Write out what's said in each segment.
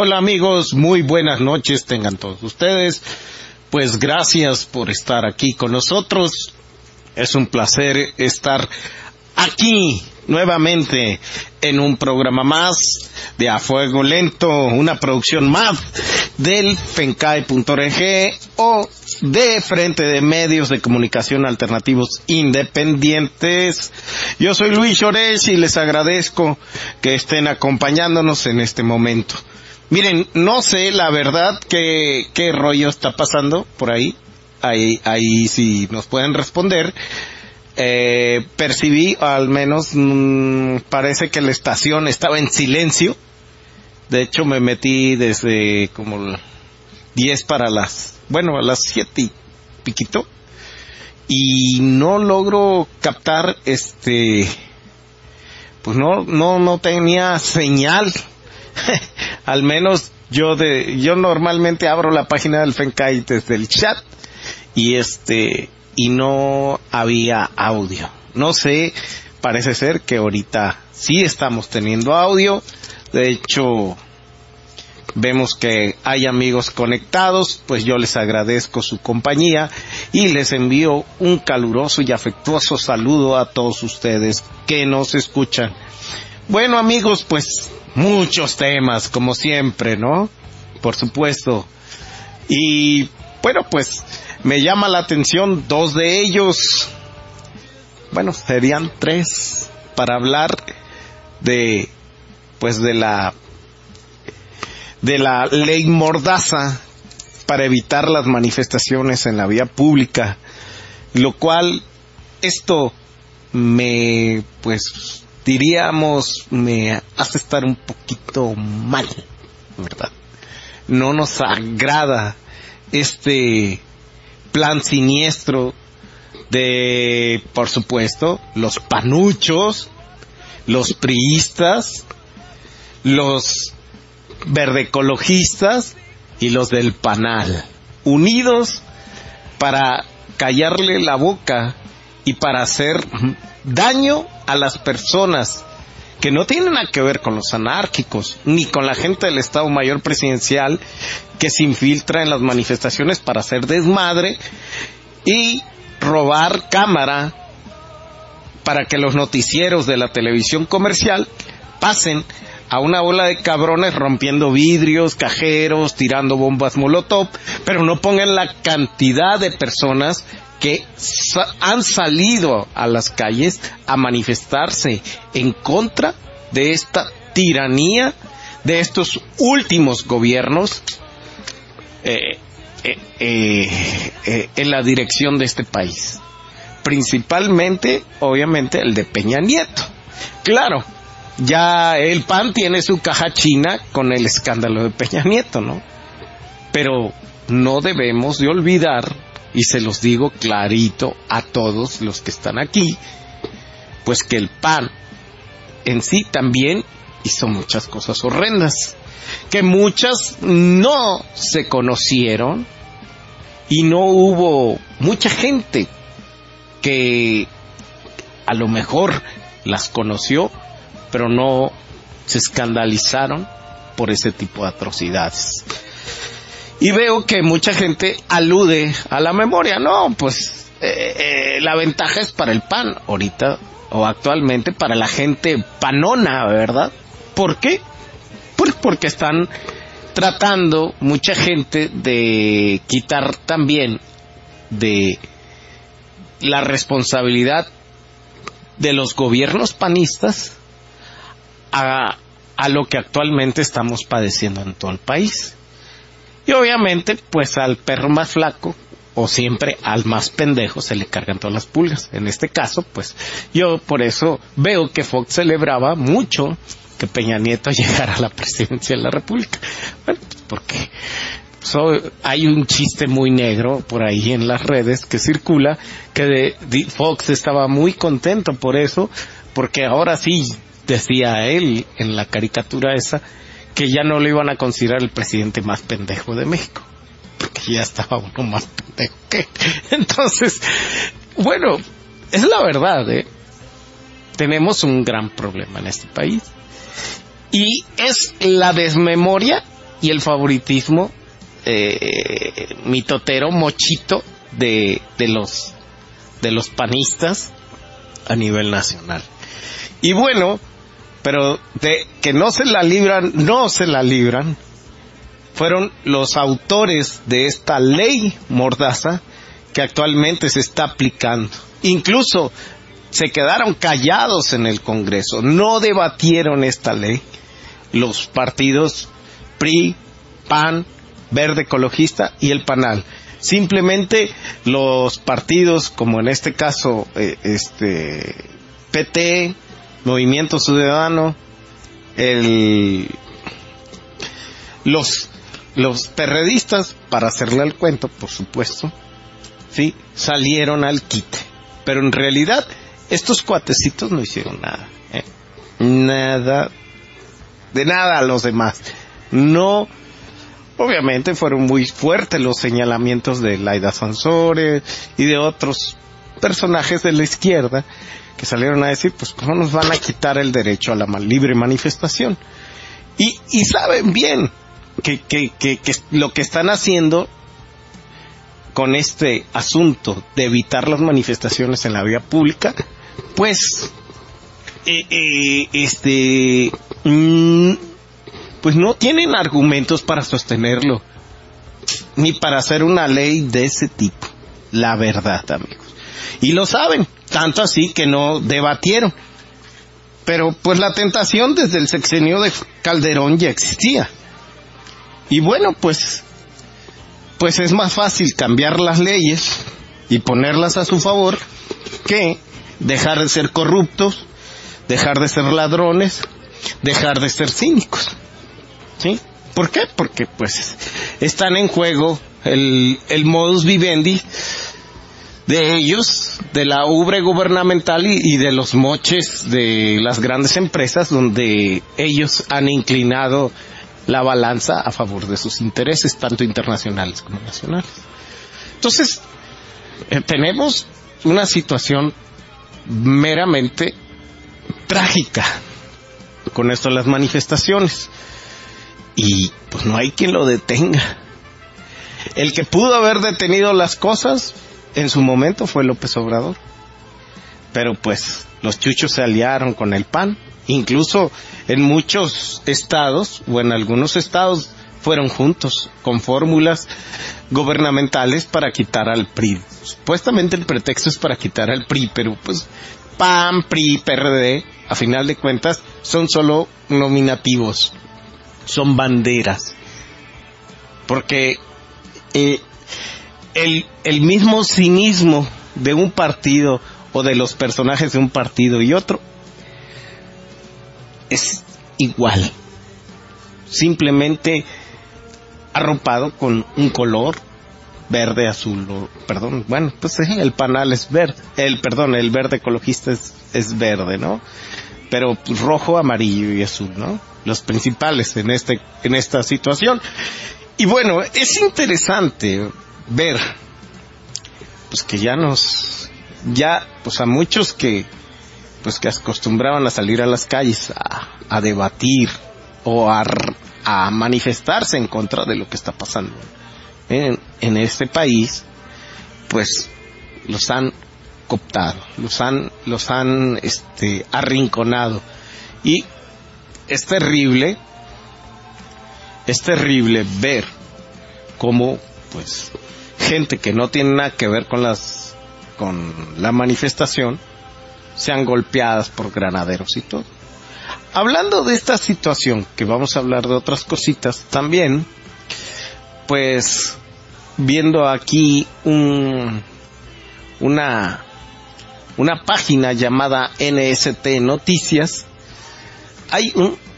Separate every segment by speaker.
Speaker 1: Hola amigos, muy buenas noches tengan todos ustedes. Pues gracias por estar aquí con nosotros. Es un placer estar aquí nuevamente en un programa más de A Fuego Lento, una producción más del FENCAE.org o de Frente de Medios de Comunicación Alternativos Independientes. Yo soy Luis Llorés y les agradezco que estén acompañándonos en este momento. Miren, no sé la verdad qué rollo está pasando por ahí. Ahí sí nos pueden responder. Percibí, al menos parece que la estación estaba en silencio. De hecho me metí desde como 10 para a las 7 y piquito, y no logro captar pues no tenía señal. Al menos yo normalmente abro la página del FENCAE desde el chat y no había audio. No sé, parece ser que ahorita sí estamos teniendo audio. De hecho, vemos que hay amigos conectados, pues yo les agradezco su compañía y les envío un caluroso y afectuoso saludo a todos ustedes que nos escuchan. Bueno amigos, pues muchos temas como siempre, ¿no? Por supuesto. Y bueno, pues me llama la atención dos de ellos. Bueno, serían tres para hablar de la ley Mordaza para evitar las manifestaciones en la vía pública, lo cual esto me hace estar un poquito mal, ¿verdad? No nos agrada este plan siniestro de, por supuesto, los panuchos, los priistas, los verdeecologistas y los del PANAL, unidos para callarle la boca y para hacer daño a las personas que no tienen nada que ver con los anárquicos ni con la gente del Estado Mayor Presidencial que se infiltra en las manifestaciones para hacer desmadre y robar cámara para que los noticieros de la televisión comercial pasen a una bola de cabrones rompiendo vidrios, cajeros, tirando bombas molotov, pero no pongan la cantidad de personas que han salido a las calles a manifestarse en contra de esta tiranía de estos últimos gobiernos en la dirección de este país. Principalmente, obviamente, el de Peña Nieto. Claro, ya el PAN tiene su caja china con el escándalo de Peña Nieto, ¿no? Pero no debemos de olvidar, y se los digo clarito a todos los que están aquí, pues que el PAN en sí también hizo muchas cosas horrendas, que muchas no se conocieron y no hubo mucha gente que a lo mejor las conoció, pero no se escandalizaron por ese tipo de atrocidades. Y veo que mucha gente alude a la memoria. No, pues la ventaja es para el PAN ahorita o actualmente, para la gente panona, ¿verdad? ¿Por qué? Pues porque están tratando mucha gente de quitar también de la responsabilidad de los gobiernos panistas a lo que actualmente estamos padeciendo en todo el país. Y obviamente, pues al perro más flaco, o siempre al más pendejo, se le cargan todas las pulgas. En este caso, pues yo por eso veo que Fox celebraba mucho que Peña Nieto llegara a la presidencia de la República. Bueno, pues porque hay un chiste muy negro por ahí en las redes que circula, que Fox estaba muy contento por eso, porque ahora sí, decía él en la caricatura esa, que ya no lo iban a considerar el presidente más pendejo de México, porque ya estaba uno más pendejo que... Entonces, bueno, es la verdad, tenemos un gran problema en este país, y es la desmemoria y el favoritismo mitotero, mochito de los panistas a nivel nacional. Y bueno, pero de que no se la libran, fueron los autores de esta ley mordaza que actualmente se está aplicando. Incluso se quedaron callados en el Congreso, no debatieron esta ley los partidos PRI, PAN, Verde Ecologista y el PANAL. Simplemente los partidos, como en este caso PT, Movimiento Ciudadano, los perredistas, para hacerle el cuento, por supuesto, sí, salieron al quite. Pero en realidad estos cuatecitos no hicieron nada, nada, de nada a los demás. No, obviamente fueron muy fuertes los señalamientos de Laida Sansores y de otros personajes de la izquierda que salieron a decir, pues cómo nos van a quitar el derecho a la libre manifestación. Y saben bien que lo que están haciendo con este asunto de evitar las manifestaciones en la vía pública, pues pues no tienen argumentos para sostenerlo, ni para hacer una ley de ese tipo, la verdad, amigos. Y lo saben, tanto así que no debatieron. Pero pues la tentación desde el sexenio de Calderón ya existía. Y bueno, pues es más fácil cambiar las leyes y ponerlas a su favor que dejar de ser corruptos, dejar de ser ladrones, dejar de ser cínicos. ¿Sí? ¿Por qué? Porque pues están en juego el modus vivendi de ellos, de la ubre gubernamental y de los moches de las grandes empresas, donde ellos han inclinado la balanza a favor de sus intereses, tanto internacionales como nacionales. Entonces, tenemos una situación meramente trágica con esto de las manifestaciones. Y pues no hay quien lo detenga. El que pudo haber detenido las cosas en su momento fue López Obrador. Pero pues los chuchos se aliaron con el PAN. Incluso en muchos estados, o en algunos estados, fueron juntos con fórmulas gubernamentales para quitar al PRI. Supuestamente el pretexto es para quitar al PRI, pero pues PAN, PRI, PRD, a final de cuentas, son solo nominativos, son banderas. Porque el mismo cinismo de un partido o de los personajes de un partido y otro es igual, simplemente arropado con un color verde, azul, el PANAL es verde, el Verde Ecologista es verde, ¿no? Pero rojo, amarillo y azul, ¿no? Los principales en esta situación. Y bueno, es interesante ver pues que a muchos que acostumbraban a salir a las calles a debatir o a manifestarse en contra de lo que está pasando en este país, pues los han cooptado, los han arrinconado. Y es terrible ver cómo pues gente que no tiene nada que ver con la manifestación sean golpeadas por granaderos y todo. Hablando de esta situación, que vamos a hablar de otras cositas también, pues viendo aquí una página llamada NST Noticias, hay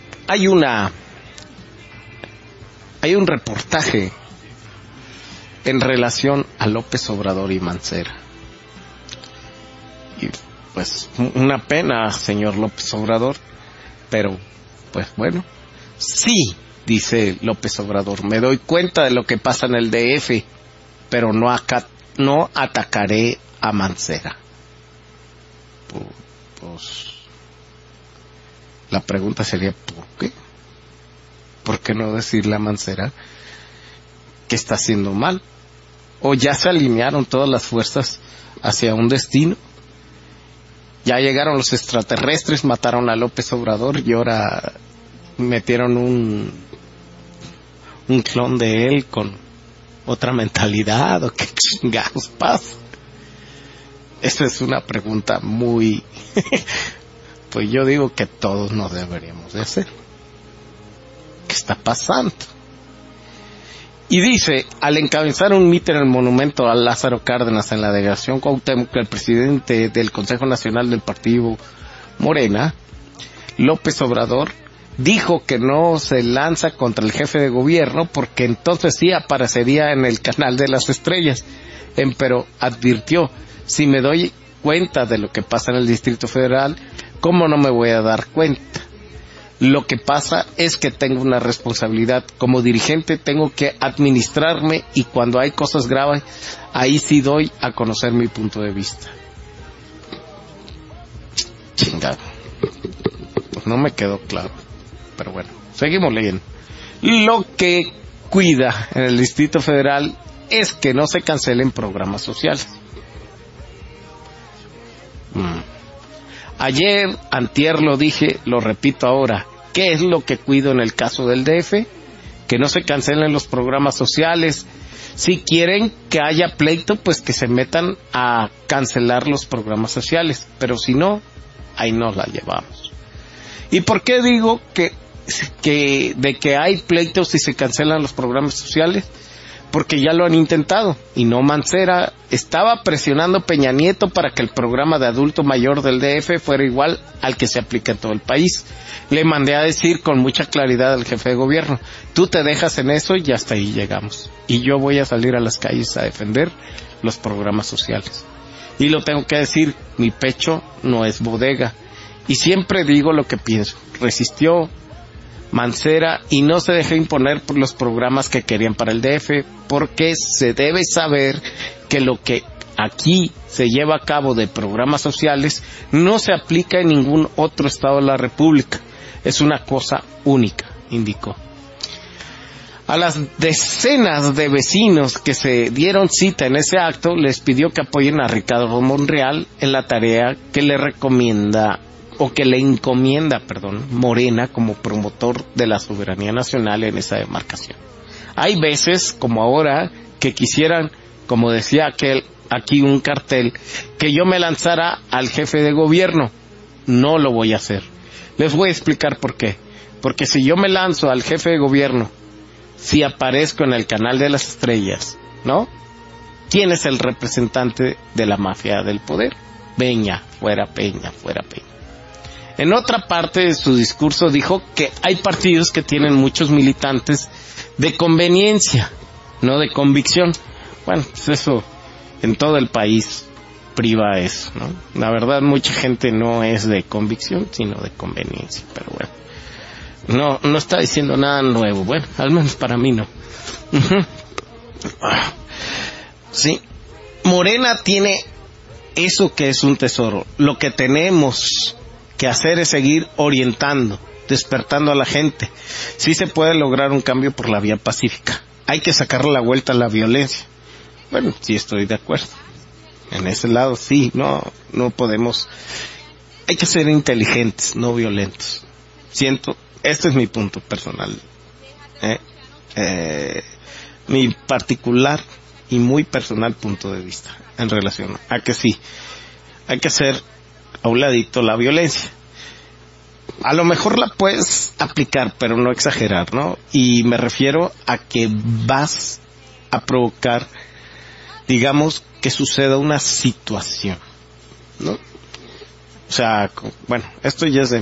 Speaker 1: un reportaje en relación a López Obrador y Mancera. Y pues una pena, señor López Obrador, pero pues bueno, sí, dice López Obrador, me doy cuenta de lo que pasa en el DF, pero no atacaré a Mancera. Pues la pregunta sería, ¿por qué? ¿por qué no decirle a Mancera que está haciendo mal? O ya se alinearon todas las fuerzas hacia un destino. Ya llegaron los extraterrestres, mataron a López Obrador y ahora metieron un clon de él con otra mentalidad, o qué chingados pasa. Esa es una pregunta muy pues yo digo que todos nos deberíamos de hacer. ¿Qué está pasando? Y dice, al encabezar un mitin en el monumento a Lázaro Cárdenas en la delegación Cuauhtémoc, el presidente del Consejo Nacional del Partido Morena, López Obrador, dijo que no se lanza contra el jefe de gobierno porque entonces sí aparecería en el canal de las estrellas. Pero advirtió, si me doy cuenta de lo que pasa en el Distrito Federal, ¿cómo no me voy a dar cuenta? Lo que pasa es que tengo una responsabilidad. Como dirigente tengo que administrarme y cuando hay cosas graves, ahí sí doy a conocer mi punto de vista. Chingado. Pues no me quedó claro. Pero bueno, seguimos leyendo. Lo que cuida en el Distrito Federal es que no se cancelen programas sociales. Ayer, antier lo dije, lo repito ahora. ¿Qué es lo que cuido en el caso del DF? Que no se cancelen los programas sociales. Si quieren que haya pleito, pues que se metan a cancelar los programas sociales. Pero si no, ahí nos la llevamos. ¿Y por qué digo que hay pleitos si se cancelan los programas sociales? Porque ya lo han intentado, y no Mancera. Estaba presionando Peña Nieto para que el programa de adulto mayor del DF fuera igual al que se aplica en todo el país. Le mandé a decir con mucha claridad al jefe de gobierno, tú te dejas en eso y hasta ahí llegamos. Y yo voy a salir a las calles a defender los programas sociales. Y lo tengo que decir, mi pecho no es bodega. Y siempre digo lo que pienso. Resistió Mancera y no se dejó imponer por los programas que querían para el DF, porque se debe saber que lo que aquí se lleva a cabo de programas sociales no se aplica en ningún otro estado de la República. Es una cosa única, indicó. A las decenas de vecinos que se dieron cita en ese acto les pidió que apoyen a Ricardo Monreal en la tarea que le encomienda Morena como promotor de la soberanía nacional en esa demarcación. Hay veces, como ahora, que quisieran, como decía aquí un cartel, que yo me lanzara al jefe de gobierno. No lo voy a hacer. Les voy a explicar por qué. Porque si yo me lanzo al jefe de gobierno, si aparezco en el canal de las estrellas, ¿no? ¿Quién es el representante de la mafia del poder? Peña, fuera Peña, fuera Peña. En otra parte de su discurso dijo que hay partidos que tienen muchos militantes de conveniencia, no de convicción. Bueno, pues eso en todo el país priva eso, ¿no? La verdad, mucha gente no es de convicción, sino de conveniencia, pero bueno. No está diciendo nada nuevo, bueno, al menos para mí no. Sí, Morena tiene eso que es un tesoro. Lo que tenemos que hacer es seguir orientando, despertando a la gente. Sí se puede lograr un cambio por la vía pacífica. Hay que sacarle la vuelta a la violencia. Bueno, sí estoy de acuerdo. En ese lado sí, no podemos. Hay que ser inteligentes, no violentos. Este es mi punto personal. Mi particular y muy personal punto de vista en relación a que sí, hay que hacer a un ladito la violencia. A lo mejor la puedes aplicar, pero no exagerar, ¿no? Y me refiero a que vas a provocar, digamos, que suceda una situación, ¿no? O sea, bueno, esto ya es de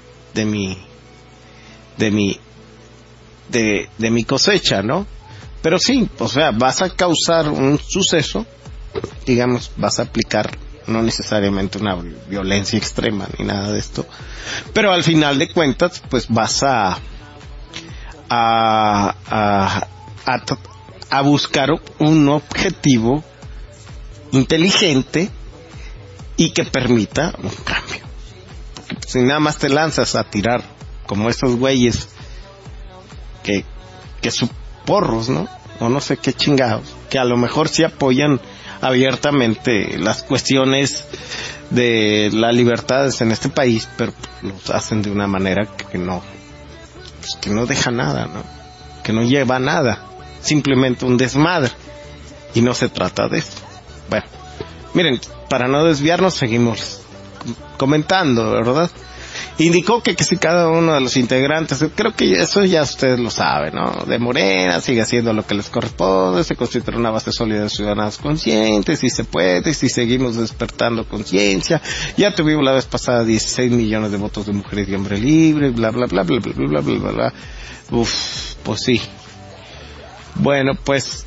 Speaker 1: mi cosecha, ¿no? Pero sí, o sea, vas a causar un suceso, digamos, vas a aplicar no necesariamente una violencia extrema ni nada de esto, pero al final de cuentas pues vas a buscar un objetivo inteligente y que permita un cambio. Porque si nada más te lanzas a tirar como estos güeyes que sus porros, ¿no? O no sé qué chingados, que a lo mejor sí apoyan abiertamente las cuestiones de las libertades en este país, pero los hacen de una manera que no, pues que no deja nada, ¿no? Que no lleva a nada, simplemente un desmadre, y no se trata de eso. Bueno, miren, para no desviarnos seguimos comentando, ¿verdad? Indicó que si cada uno de los integrantes, creo que eso ya ustedes lo saben, ¿no? De Morena, sigue haciendo lo que les corresponde, se constituirá una base sólida de ciudadanos conscientes, si se puede, si seguimos despertando conciencia. Ya tuvimos la vez pasada 16 millones de votos de mujeres y hombres libres, bla, bla, bla, bla, bla, bla, bla, bla, bla. Uf, pues sí. Bueno, pues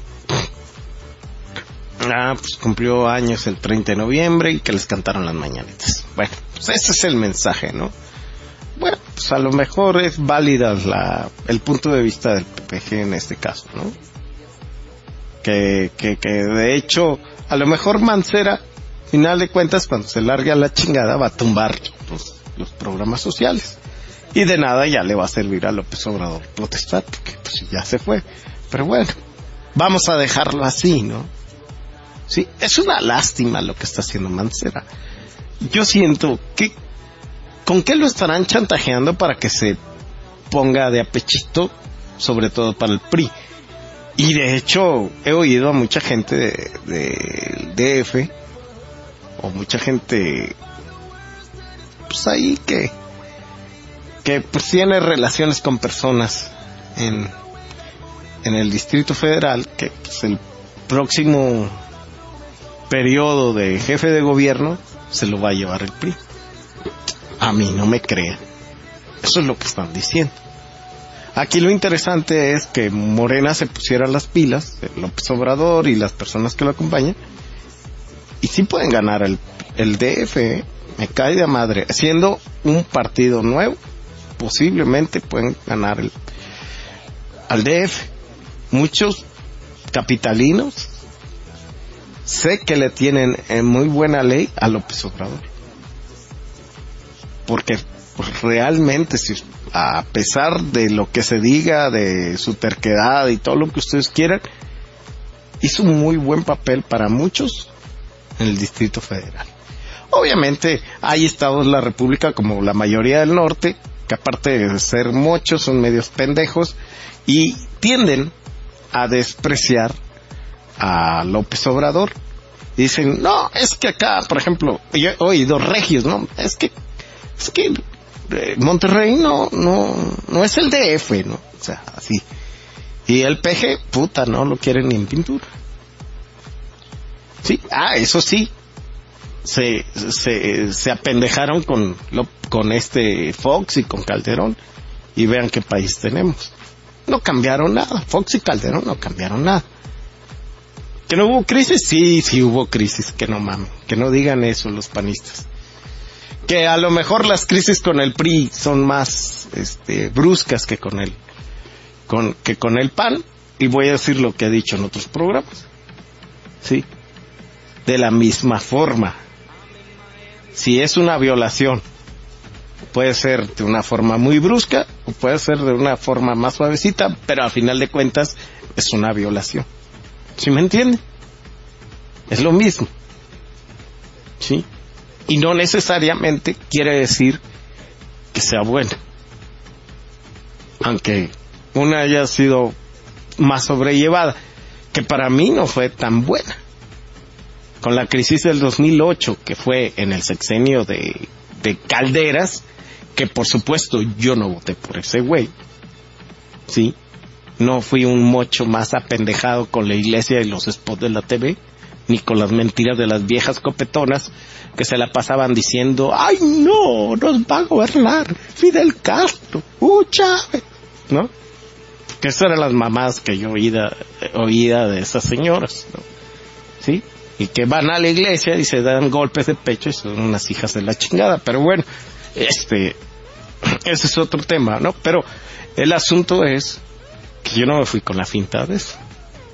Speaker 1: cumplió años el 30 de noviembre y que les cantaron las mañanitas. Bueno, pues ese es el mensaje, ¿no? Bueno, pues a lo mejor es válida el punto de vista del PPG en este caso, ¿no? Que de hecho, a lo mejor Mancera, final de cuentas, cuando se largue a la chingada, va a tumbar los programas sociales. Y de nada ya le va a servir a López Obrador protestar, porque pues ya se fue. Pero bueno, vamos a dejarlo así, ¿no? Sí, es una lástima lo que está haciendo Mancera. Yo siento que ¿con qué lo estarán chantajeando para que se ponga de apechito, sobre todo para el PRI? Y de hecho he oído a mucha gente del DF, o mucha gente pues ahí que pues tiene relaciones con personas en el Distrito Federal, que pues el próximo periodo de jefe de gobierno se lo va a llevar el PRI. A mí no me crean. Eso es lo que están diciendo. Aquí lo interesante es que Morena se pusiera las pilas, López Obrador y las personas que lo acompañan, y sí pueden ganar el DF, me cae de madre. Siendo un partido nuevo, posiblemente pueden ganar al DF. Muchos capitalinos sé que le tienen en muy buena ley a López Obrador. Porque pues, realmente, a pesar de lo que se diga, de su terquedad y todo lo que ustedes quieran, hizo un muy buen papel para muchos en el Distrito Federal. Obviamente hay estados de la República, como la mayoría del norte, que aparte de ser mochos, son medios pendejos y tienden a despreciar a López Obrador. Dicen, no, es que acá, por ejemplo, yo he oído regios, ¿no? Es que Monterrey no es el DF, ¿no? O sea, así. Y el PG, puta, no lo quieren ni en pintura. Sí, eso sí. Se apendejaron con Fox y con Calderón. Y vean qué país tenemos. No cambiaron nada. Fox y Calderón no cambiaron nada. ¿Que no hubo crisis? Sí hubo crisis. Que no mamen. Que no digan eso los panistas. Que a lo mejor las crisis con el PRI son más bruscas que con el PAN, y voy a decir lo que he dicho en otros programas. Sí. De la misma forma. Si es una violación, puede ser de una forma muy brusca o puede ser de una forma más suavecita, pero al final de cuentas es una violación. ¿Sí me entiende? Es lo mismo. ¿Sí? Y no necesariamente quiere decir que sea buena. Aunque una haya sido más sobrellevada, que para mí no fue tan buena. Con la crisis del 2008, que fue en el sexenio de Calderas, que por supuesto yo no voté por ese güey. ¿Sí? No fui un mocho más apendejado con la iglesia y los spots de la TV, ni con las mentiras de las viejas copetonas que se la pasaban diciendo, ¡ay no! Nos va a gobernar Fidel Castro, Chávez, ¿no? Que esas eran las mamás que yo oía de esas señoras, ¿no? ¿Sí? Y que van a la iglesia y se dan golpes de pecho y son unas hijas de la chingada. Pero bueno, ese es otro tema, ¿no? Pero el asunto es que yo no me fui con la finta de eso.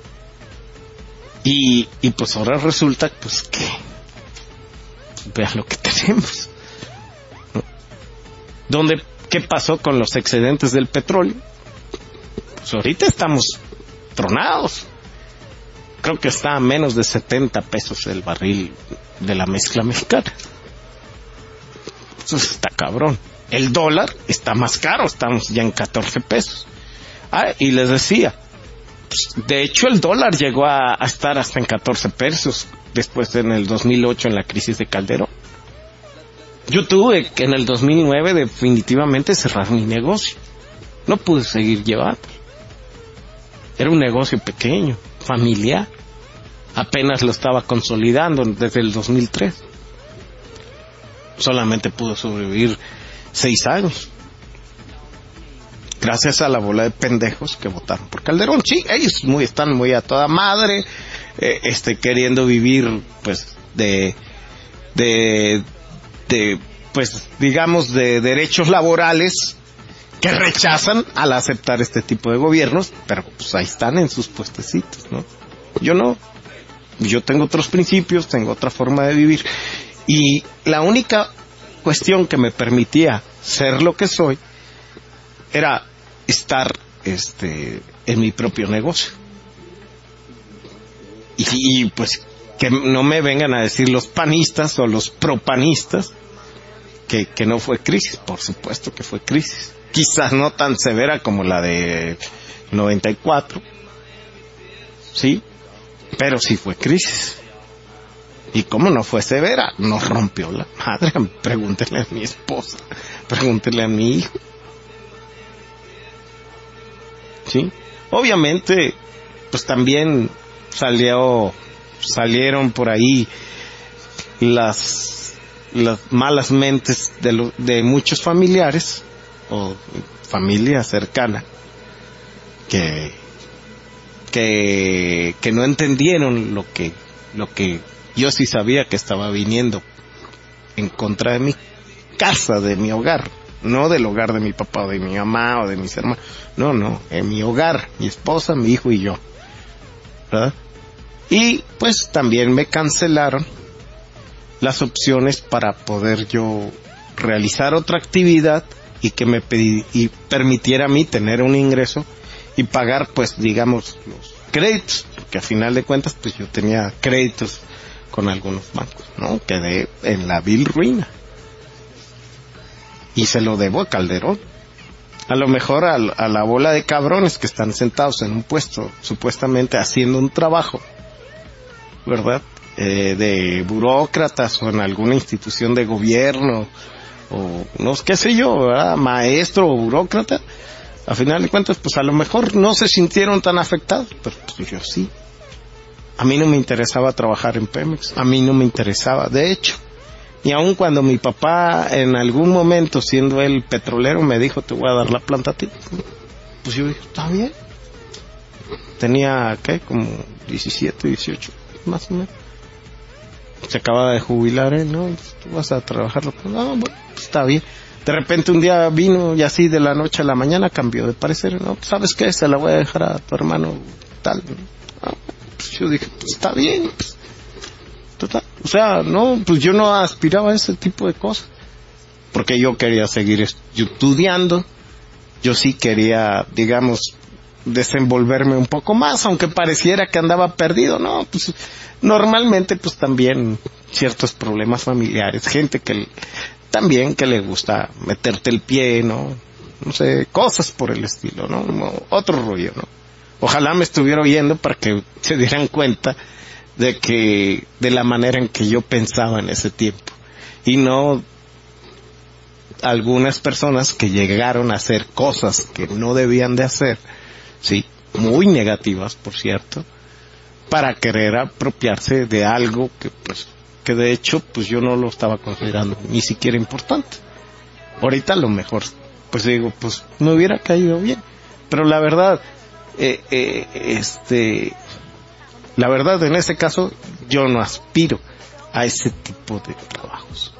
Speaker 1: Y pues ahora resulta pues que vean lo que tenemos, ¿no? ¿Qué pasó con los excedentes del petróleo? pues ahorita estamos tronados. Creo que está a menos de 70 pesos el barril de la mezcla mexicana. Eso está cabrón. El dólar está más caro, estamos ya en 14 pesos. Y les decía, pues, de hecho el dólar llegó a estar hasta en 14 pesos después en el 2008 en la crisis de Calderón. Yo tuve que en el 2009 definitivamente cerrar mi negocio. No pude seguir llevando. Era un negocio pequeño, familiar. Apenas lo estaba consolidando desde el 2003. Solamente pudo sobrevivir 6 años. Gracias a la bola de pendejos que votaron por Calderón. Sí, ellos están muy a toda madre, queriendo vivir, pues, pues, digamos, de derechos laborales que rechazan al aceptar este tipo de gobiernos, pero pues ahí están en sus puestecitos, ¿no? Yo no. Yo tengo otros principios, tengo otra forma de vivir, y la única cuestión que me permitía ser lo que soy era estar en mi propio negocio. Y pues que no me vengan a decir los panistas o los propanistas que no fue crisis. Por supuesto que fue crisis, quizás no tan severa como la de 94, sí, pero sí fue crisis. Y cómo no fue severa, nos rompió la madre. Pregúntenle a mi esposa, pregúntenle a mi hijo. Sí, obviamente, pues también salieron por ahí las malas mentes de muchos familiares o familia cercana que no entendieron lo que yo sí sabía que estaba viniendo en contra de mi casa, de mi hogar, no del hogar de mi papá o de mi mamá o de mis hermanos, no, en mi hogar, mi esposa, mi hijo y yo, ¿verdad? Y pues también me cancelaron las opciones para poder yo realizar otra actividad y que y permitiera a mí tener un ingreso y pagar, pues, digamos, los créditos, porque a final de cuentas pues yo tenía créditos con algunos bancos, ¿no? Quedé en la vil ruina y se lo debo a Calderón. A lo mejor a la bola de cabrones que están sentados en un puesto supuestamente haciendo un trabajo, ¿verdad? De burócratas o en alguna institución de gobierno o no qué sé yo, ¿verdad? Maestro o burócrata, a final de cuentas pues a lo mejor no se sintieron tan afectados, pero pues yo sí. A mí no me interesaba trabajar en Pemex, a mí no me interesaba, de hecho. Y aun cuando mi papá en algún momento, siendo él petrolero, me dijo, te voy a dar la planta a ti, pues yo dije, está bien. Tenía, ¿qué? Como 17, 18, más o menos. Se acaba de jubilar él, ¿no? Tú vas a trabajar. No, bueno, pues está bien. De repente un día vino y así de la noche a la mañana cambió de parecer. No, ¿sabes qué? Se la voy a dejar a tu hermano tal. Pues yo dije, pues está bien. Pues, total. O sea, no, pues yo no aspiraba a ese tipo de cosas. Porque yo quería seguir estudiando. Yo sí quería, digamos, desenvolverme un poco más, aunque pareciera que andaba perdido, ¿no? Pues normalmente pues también ciertos problemas familiares, gente que también que le gusta meterte el pie, ¿no? No sé, cosas por el estilo, ¿no? Otro rollo, ¿no? Ojalá me estuviera oyendo para que se dieran cuenta de la manera en que yo pensaba en ese tiempo y no algunas personas que llegaron a hacer cosas que no debían de hacer, sí, muy negativas, por cierto, para querer apropiarse de algo que de hecho, pues yo no lo estaba considerando ni siquiera importante. Ahorita a lo mejor, pues digo, pues me hubiera caído bien, pero la verdad, la verdad en ese caso, yo no aspiro a ese tipo de trabajos.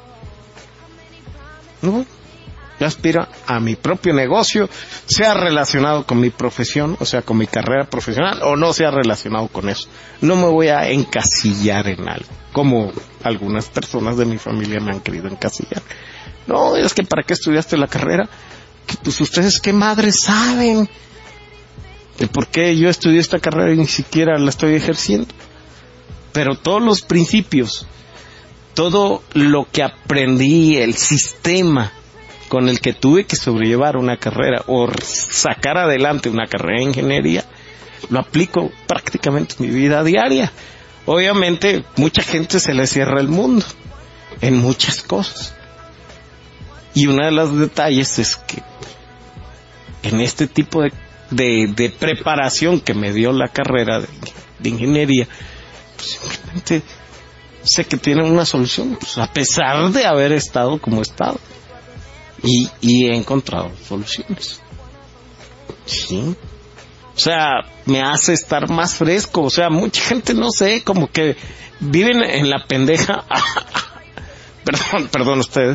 Speaker 1: No, yo aspiro a mi propio negocio, sea relacionado con mi profesión, o sea, con mi carrera profesional, o no sea relacionado con eso. No me voy a encasillar en algo, como algunas personas de mi familia me han querido encasillar. No, es que ¿para qué estudiaste la carrera? Que pues ustedes qué madres saben. de por qué yo estudié esta carrera y ni siquiera la estoy ejerciendo. Pero todos los principios, todo lo que aprendí, el sistema con el que tuve que sobrellevar una carrera o sacar adelante una carrera de ingeniería, lo aplico prácticamente en mi vida diaria. Obviamente, mucha gente se le cierra el mundo en muchas cosas. Y uno de los detalles es que en este tipo de preparación que me dio la carrera de ingeniería, pues simplemente sé que tiene una solución, pues a pesar de haber estado como he estado. Y he encontrado soluciones. Sí. O sea, me hace estar más fresco. O sea, mucha gente, no sé, como que viven en la pendeja. Perdón ustedes.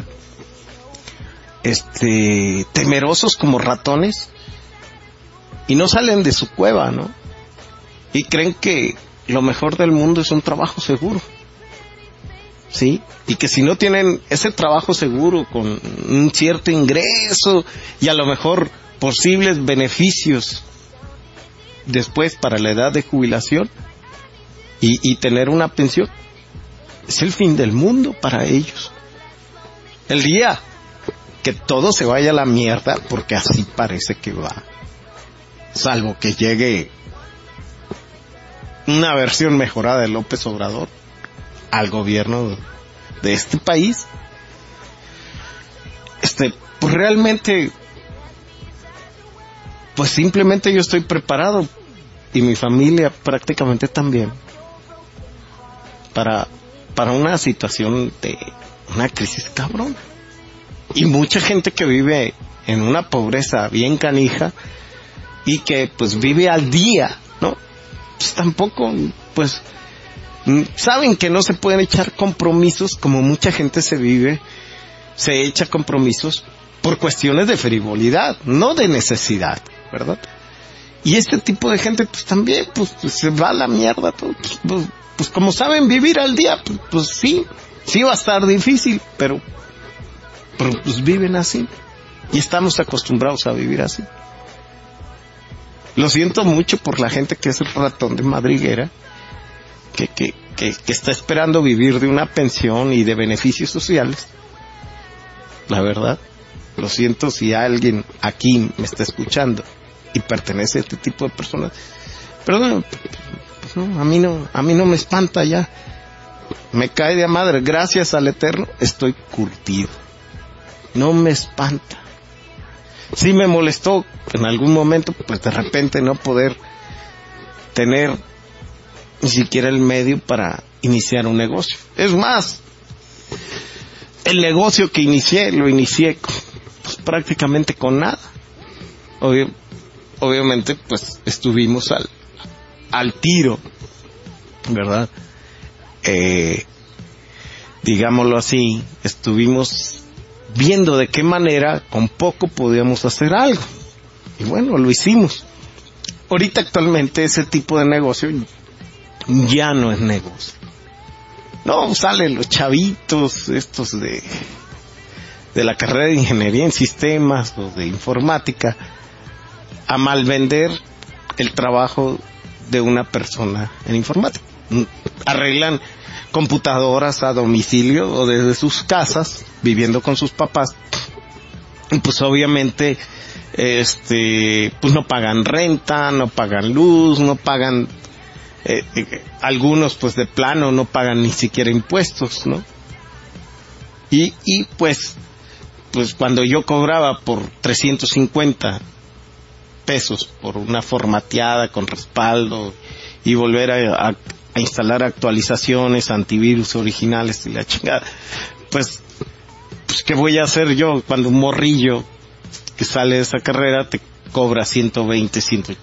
Speaker 1: Temerosos como ratones. Y no salen de su cueva, ¿no? Y creen que lo mejor del mundo es un trabajo seguro. ¿Sí? Y que si no tienen ese trabajo seguro con un cierto ingreso y a lo mejor posibles beneficios después para la edad de jubilación y tener una pensión, es el fin del mundo para ellos. El día que todo se vaya a la mierda, porque así parece que va, salvo que llegue una versión mejorada de López Obrador al gobierno de este país, pues realmente, pues simplemente yo estoy preparado y mi familia prácticamente también para una situación de una crisis cabrón. Y mucha gente que vive en una pobreza bien canija y que pues vive al día, ¿no? Pues tampoco, pues saben que no se pueden echar compromisos como mucha gente se echa compromisos por cuestiones de frivolidad, no de necesidad, ¿verdad? Y este tipo de gente pues también pues se va a la mierda todo. Pues como saben vivir al día, pues sí va a estar difícil, pero pues viven así y estamos acostumbrados a vivir así. Lo siento mucho por la gente que es el ratón de madriguera, que está esperando vivir de una pensión y de beneficios sociales. La verdad, lo siento si alguien aquí me está escuchando y pertenece a este tipo de personas, pero no, pues no, a mí no me espanta ya, me cae de madre, gracias al Eterno estoy curtido, no me espanta. Sí me molestó en algún momento, pues de repente no poder tener ni siquiera el medio para iniciar un negocio. Es más, el negocio que lo inicié pues prácticamente con nada. Obviamente pues estuvimos al tiro, ¿verdad? Digámoslo así, estuvimos viendo de qué manera con poco podíamos hacer algo. Y bueno, lo hicimos. Ahorita actualmente ese tipo de negocio ya no es negocio. No, salen los chavitos estos de la carrera de ingeniería en sistemas o de informática a malvender el trabajo de una persona en informática. Arreglan computadoras a domicilio o desde sus casas, viviendo con sus papás. Y pues obviamente pues no pagan renta, no pagan luz, no pagan algunos pues de plano no pagan ni siquiera impuestos, ¿no? Y pues cuando yo cobraba por 350 pesos por una formateada con respaldo y volver a instalar actualizaciones, antivirus originales y la chingada, pues ¿qué voy a hacer yo cuando un morrillo que sale de esa carrera te cobra 120,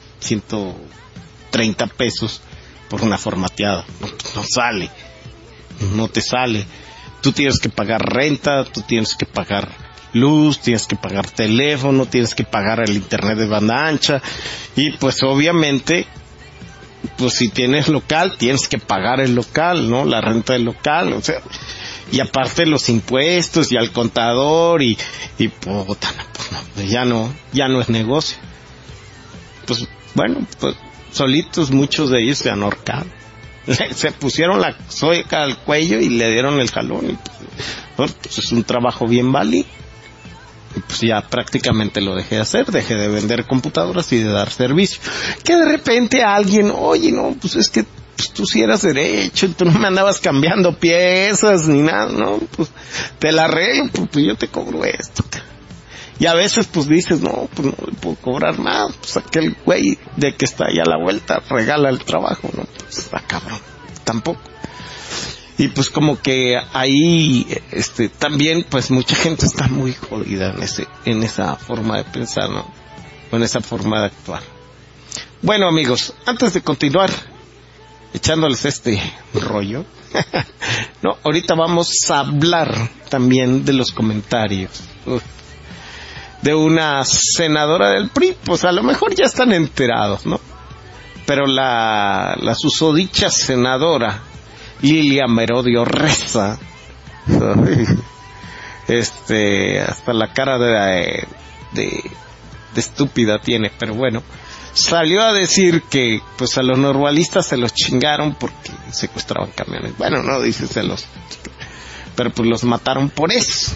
Speaker 1: 130 pesos por una formateada? No sale, no te sale. Tú tienes que pagar renta, tú tienes que pagar luz, tienes que pagar teléfono, tienes que pagar el internet de banda ancha y pues obviamente pues si tienes local tienes que pagar el local, ¿no? La renta del local, o sea, y aparte los impuestos y al contador y puta, pues no, ya no es negocio. Pues bueno, pues solitos muchos de ellos se han ahorcado. Se pusieron la soga al cuello y le dieron el jalón. Y pues es un trabajo bien válido. Y pues ya prácticamente lo dejé de hacer, dejé de vender computadoras y de dar servicio. Que de repente alguien, oye, no, pues es que pues tú sí eras derecho, tú no me andabas cambiando piezas ni nada, no, pues te la arreglo, pues yo te cobro esto. Y a veces pues dices, no, pues no le puedo cobrar más, pues aquel güey de que está ahí a la vuelta regala el trabajo, no, pues está cabrón, tampoco. Y pues como que ahí también pues mucha gente está muy jodida en esa forma de pensar, ¿no? O en esa forma de actuar. Bueno, amigos, antes de continuar echándoles este rollo, no, ahorita vamos a hablar también de los comentarios de una senadora del PRI. Pues a lo mejor ya están enterados, ¿no? Pero la susodicha senadora Lilia Merodio Reza, hasta la cara de estúpida tiene, pero bueno, salió a decir que pues a los normalistas se los chingaron porque secuestraban camiones. Bueno, no dice pero pues los mataron por eso.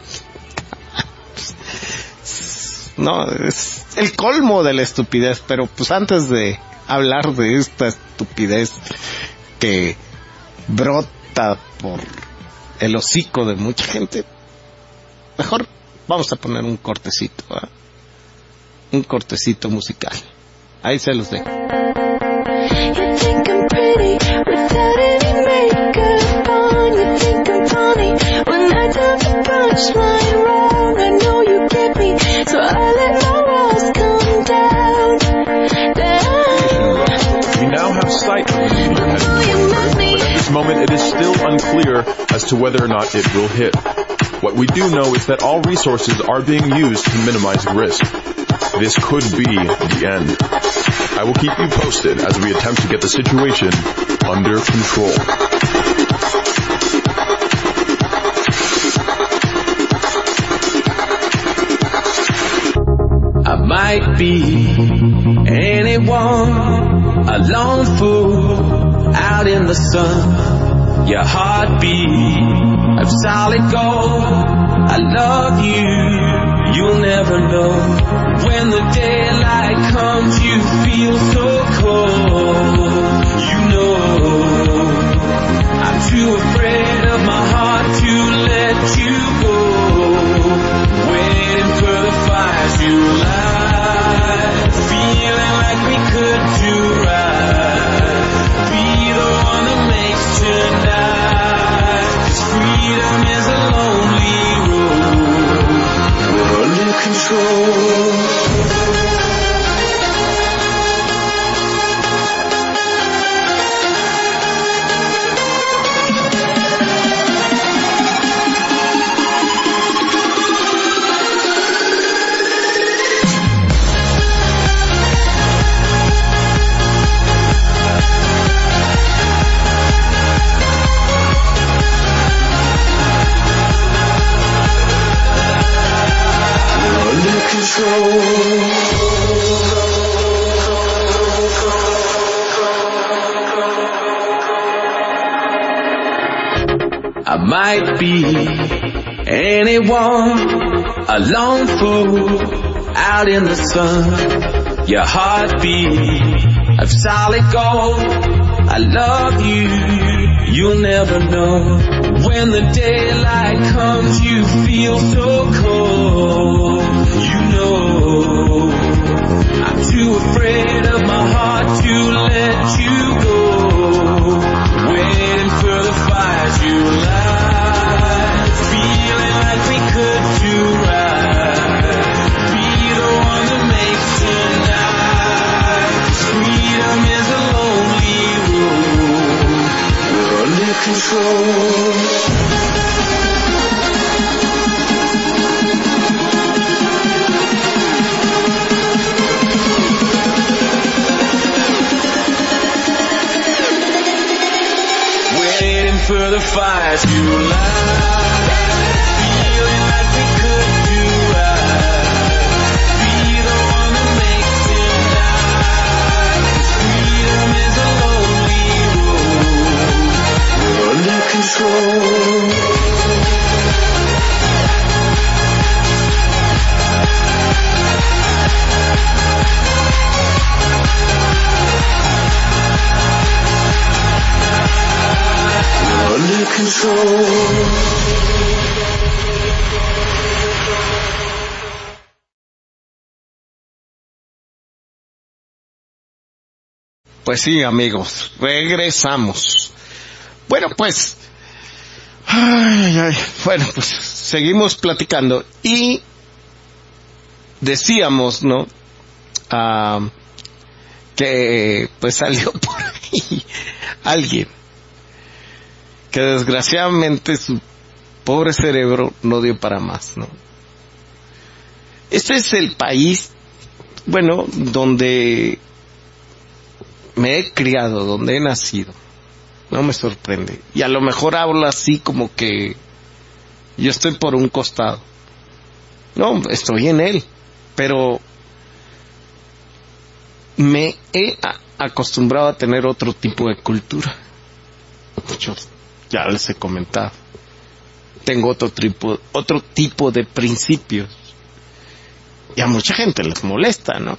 Speaker 1: No, es el colmo de la estupidez. Pero pues antes de hablar de esta estupidez que brota por el hocico de mucha gente, mejor vamos a poner un cortecito, ¿eh? Un cortecito musical. Ahí se los dejo.
Speaker 2: We now have sight of the meteor heading toward Earth, but at this moment it is still unclear as to whether or not it will hit. What we do know is that all resources are being used to minimize risk. This could be the end. I will keep you posted as we attempt to get the situation under control.
Speaker 3: I might be anyone, a lone fool out in the sun. Your heartbeat of solid gold. I love you, you'll never know. When the daylight comes, you feel so cold. You know, I'm too afraid of my heart to let you go. Waiting for the fires you light, feeling like we could do right. Be the one that makes tonight. 'Cause freedom is a lonely road. We're under control. I might be anyone, a lone fool out in the sun. Your heartbeat of solid gold. I love you, you'll never know. When the daylight comes, you feel so cold. You know, I'm too afraid of my heart to let you go. Waiting for the fires you light, feeling like we could do right. Be the one that makes tonight. 'Cause freedom is a lonely road. We're under control. For the fires you light, feeling like we could do right. Be the one that makes tonight.
Speaker 1: Pues sí, amigos, regresamos. Bueno, pues, bueno, pues seguimos platicando y decíamos, ¿no? Que pues salió por ahí alguien que desgraciadamente su pobre cerebro no dio para más, ¿no? Este es el país, bueno, donde me he criado, donde he nacido. No me sorprende. Y a lo mejor hablo así como que yo estoy por un costado. No, estoy en él. Pero me he acostumbrado a tener otro tipo de cultura. Yo ya les he comentado. Tengo otro tipo de principios. Y a mucha gente les molesta, ¿no?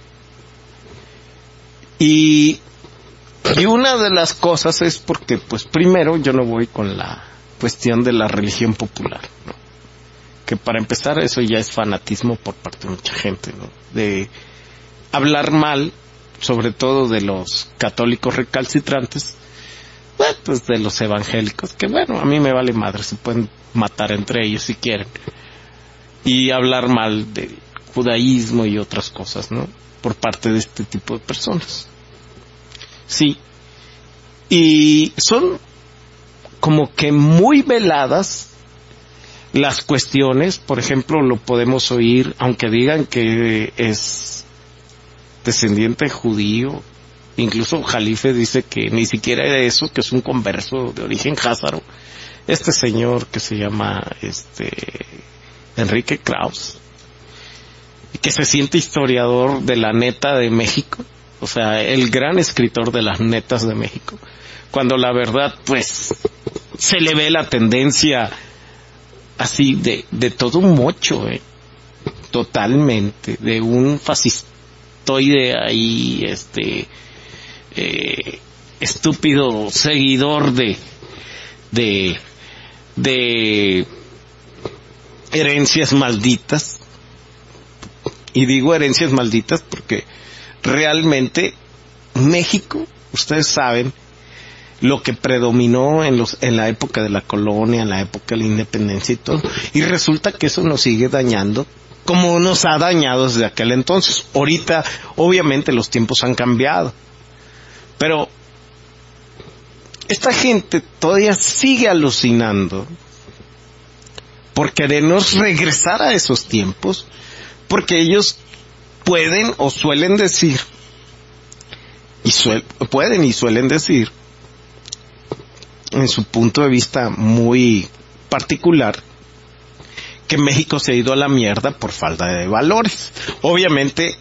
Speaker 1: Y una de las cosas es porque, pues primero, yo no voy con la cuestión de la religión popular, ¿no? Que para empezar eso ya es fanatismo por parte de mucha gente, ¿no? De hablar mal, sobre todo de los católicos recalcitrantes, pues de los evangélicos, que bueno, a mí me vale madre, se pueden matar entre ellos si quieren. Y hablar mal de judaísmo y otras cosas, ¿no? Por parte de este tipo de personas. Sí. Y son como que muy veladas las cuestiones. Por ejemplo, lo podemos oír, aunque digan que es descendiente judío, incluso Jalife dice que ni siquiera era eso, que es un converso de origen házaro. Este señor que se llama Enrique Krauss, que se siente historiador de la neta de México, o sea, el gran escritor de las netas de México, cuando la verdad, pues, se le ve la tendencia así de todo un mocho, totalmente, de un fascistoide ahí, estúpido seguidor de herencias malditas. Y digo herencias malditas porque realmente México, ustedes saben lo que predominó en la época de la colonia, en la época de la independencia y todo, y resulta que eso nos sigue dañando como nos ha dañado desde aquel entonces. Ahorita, obviamente, los tiempos han cambiado, pero esta gente todavía sigue alucinando por querernos regresar a esos tiempos, porque ellos pueden o suelen decir, pueden y suelen decir, en su punto de vista muy particular, que México se ha ido a la mierda por falta de valores. Obviamente,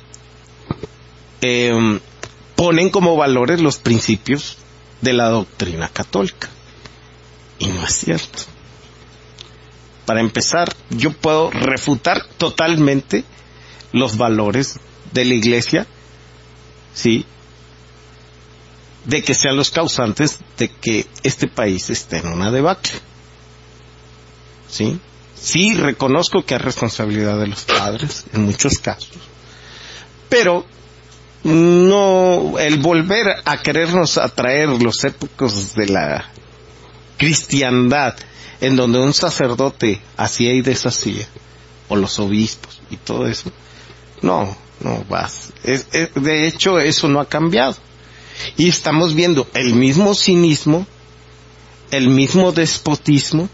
Speaker 1: ponen como valores los principios de la doctrina católica. Y no es cierto. Para empezar, yo puedo refutar totalmente los valores de la Iglesia, ¿sí? De que sean los causantes de que este país esté en una debacle, ¿sí? Sí, reconozco que hay responsabilidad de los padres en muchos casos, pero no el volver a querernos atraer los épocos de la cristiandad, en donde un sacerdote hacía y deshacía, o los obispos y todo eso, no vas. De hecho, eso no ha cambiado. Y estamos viendo el mismo cinismo, el mismo despotismo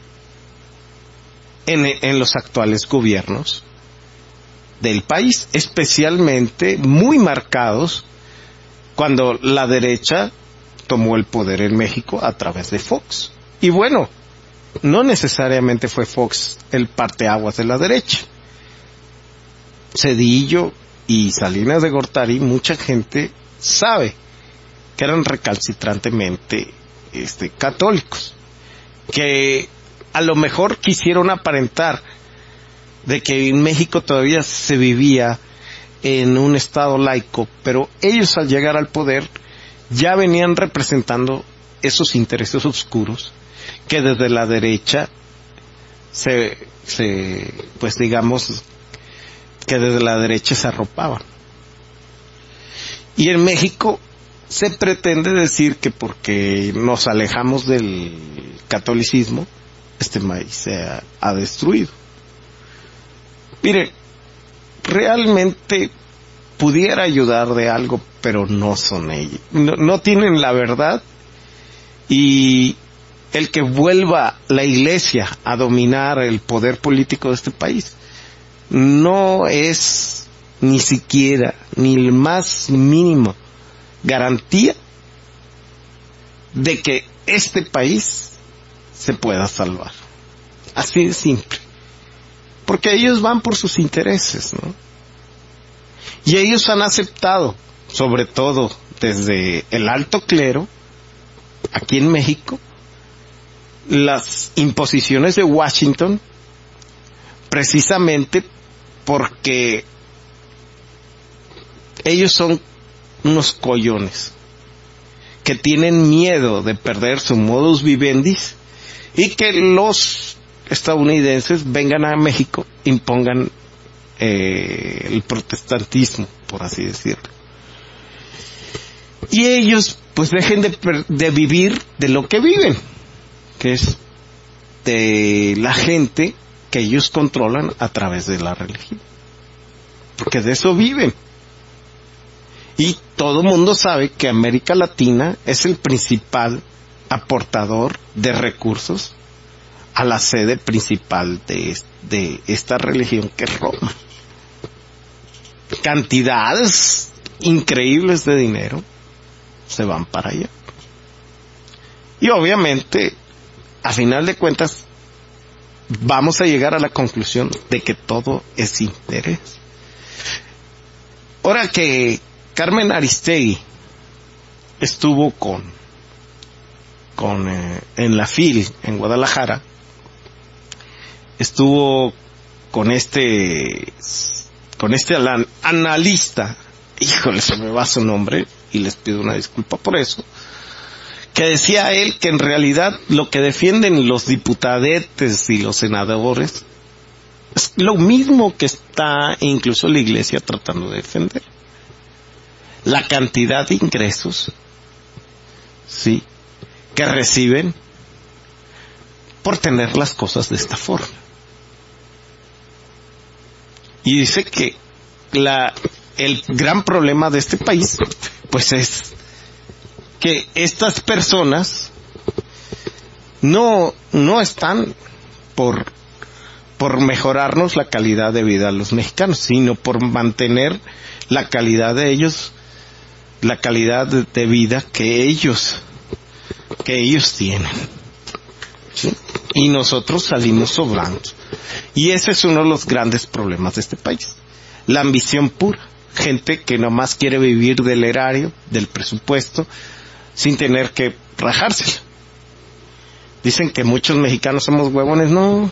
Speaker 1: en los actuales gobiernos del país, especialmente muy marcados cuando la derecha tomó el poder en México a través de Fox. Y bueno, no necesariamente fue Fox el parteaguas de la derecha. Zedillo y Salinas de Gortari, mucha gente sabe que eran recalcitrantemente católicos, que a lo mejor quisieron aparentar de que en México todavía se vivía en un estado laico, pero ellos al llegar al poder ya venían representando esos intereses oscuros que desde la derecha pues digamos que desde la derecha se arropaban. Y en México se pretende decir que porque nos alejamos del catolicismo, este país se ha destruido. Mire, realmente pudiera ayudar de algo, pero no son ellos. No tienen la verdad, y el que vuelva la iglesia a dominar el poder político de este país no es ni siquiera, ni el más mínimo garantía de que este país se pueda salvar. Así de simple. Porque ellos van por sus intereses, ¿no? Y ellos han aceptado, sobre todo desde el alto clero, aquí en México, las imposiciones de Washington, precisamente porque ellos son unos collones que tienen miedo de perder su modus vivendi y que los estadounidenses vengan a México, impongan el protestantismo, por así decirlo. Y ellos pues dejen de vivir de lo que viven, que es de la gente que ellos controlan a través de la religión, porque de eso viven. Y todo mundo sabe que América Latina es el principal aportador de recursos a la sede principal de esta religión, que es Roma. Cantidades increíbles de dinero se van para allá. Y obviamente, a final de cuentas, vamos a llegar a la conclusión de que todo es interés. Ahora que Carmen Aristegui estuvo en la FIL en Guadalajara, estuvo con este analista, híjole, se me va su nombre y les pido una disculpa por eso, que decía él que en realidad lo que defienden los diputadetes y los senadores es lo mismo que está incluso la iglesia tratando de defender. La cantidad de ingresos, sí, que reciben por tener las cosas de esta forma. Y dice que el gran problema de este país, pues es que estas personas no están por mejorarnos la calidad de vida a los mexicanos, sino por mantener la calidad de ellos, la calidad de vida que ellos tienen, ¿sí? Y nosotros salimos sobrando. Y ese es uno de los grandes problemas de este país. La ambición pura. Gente que nomás quiere vivir del erario, del presupuesto, sin tener que rajársela. Dicen que muchos mexicanos somos huevones. No,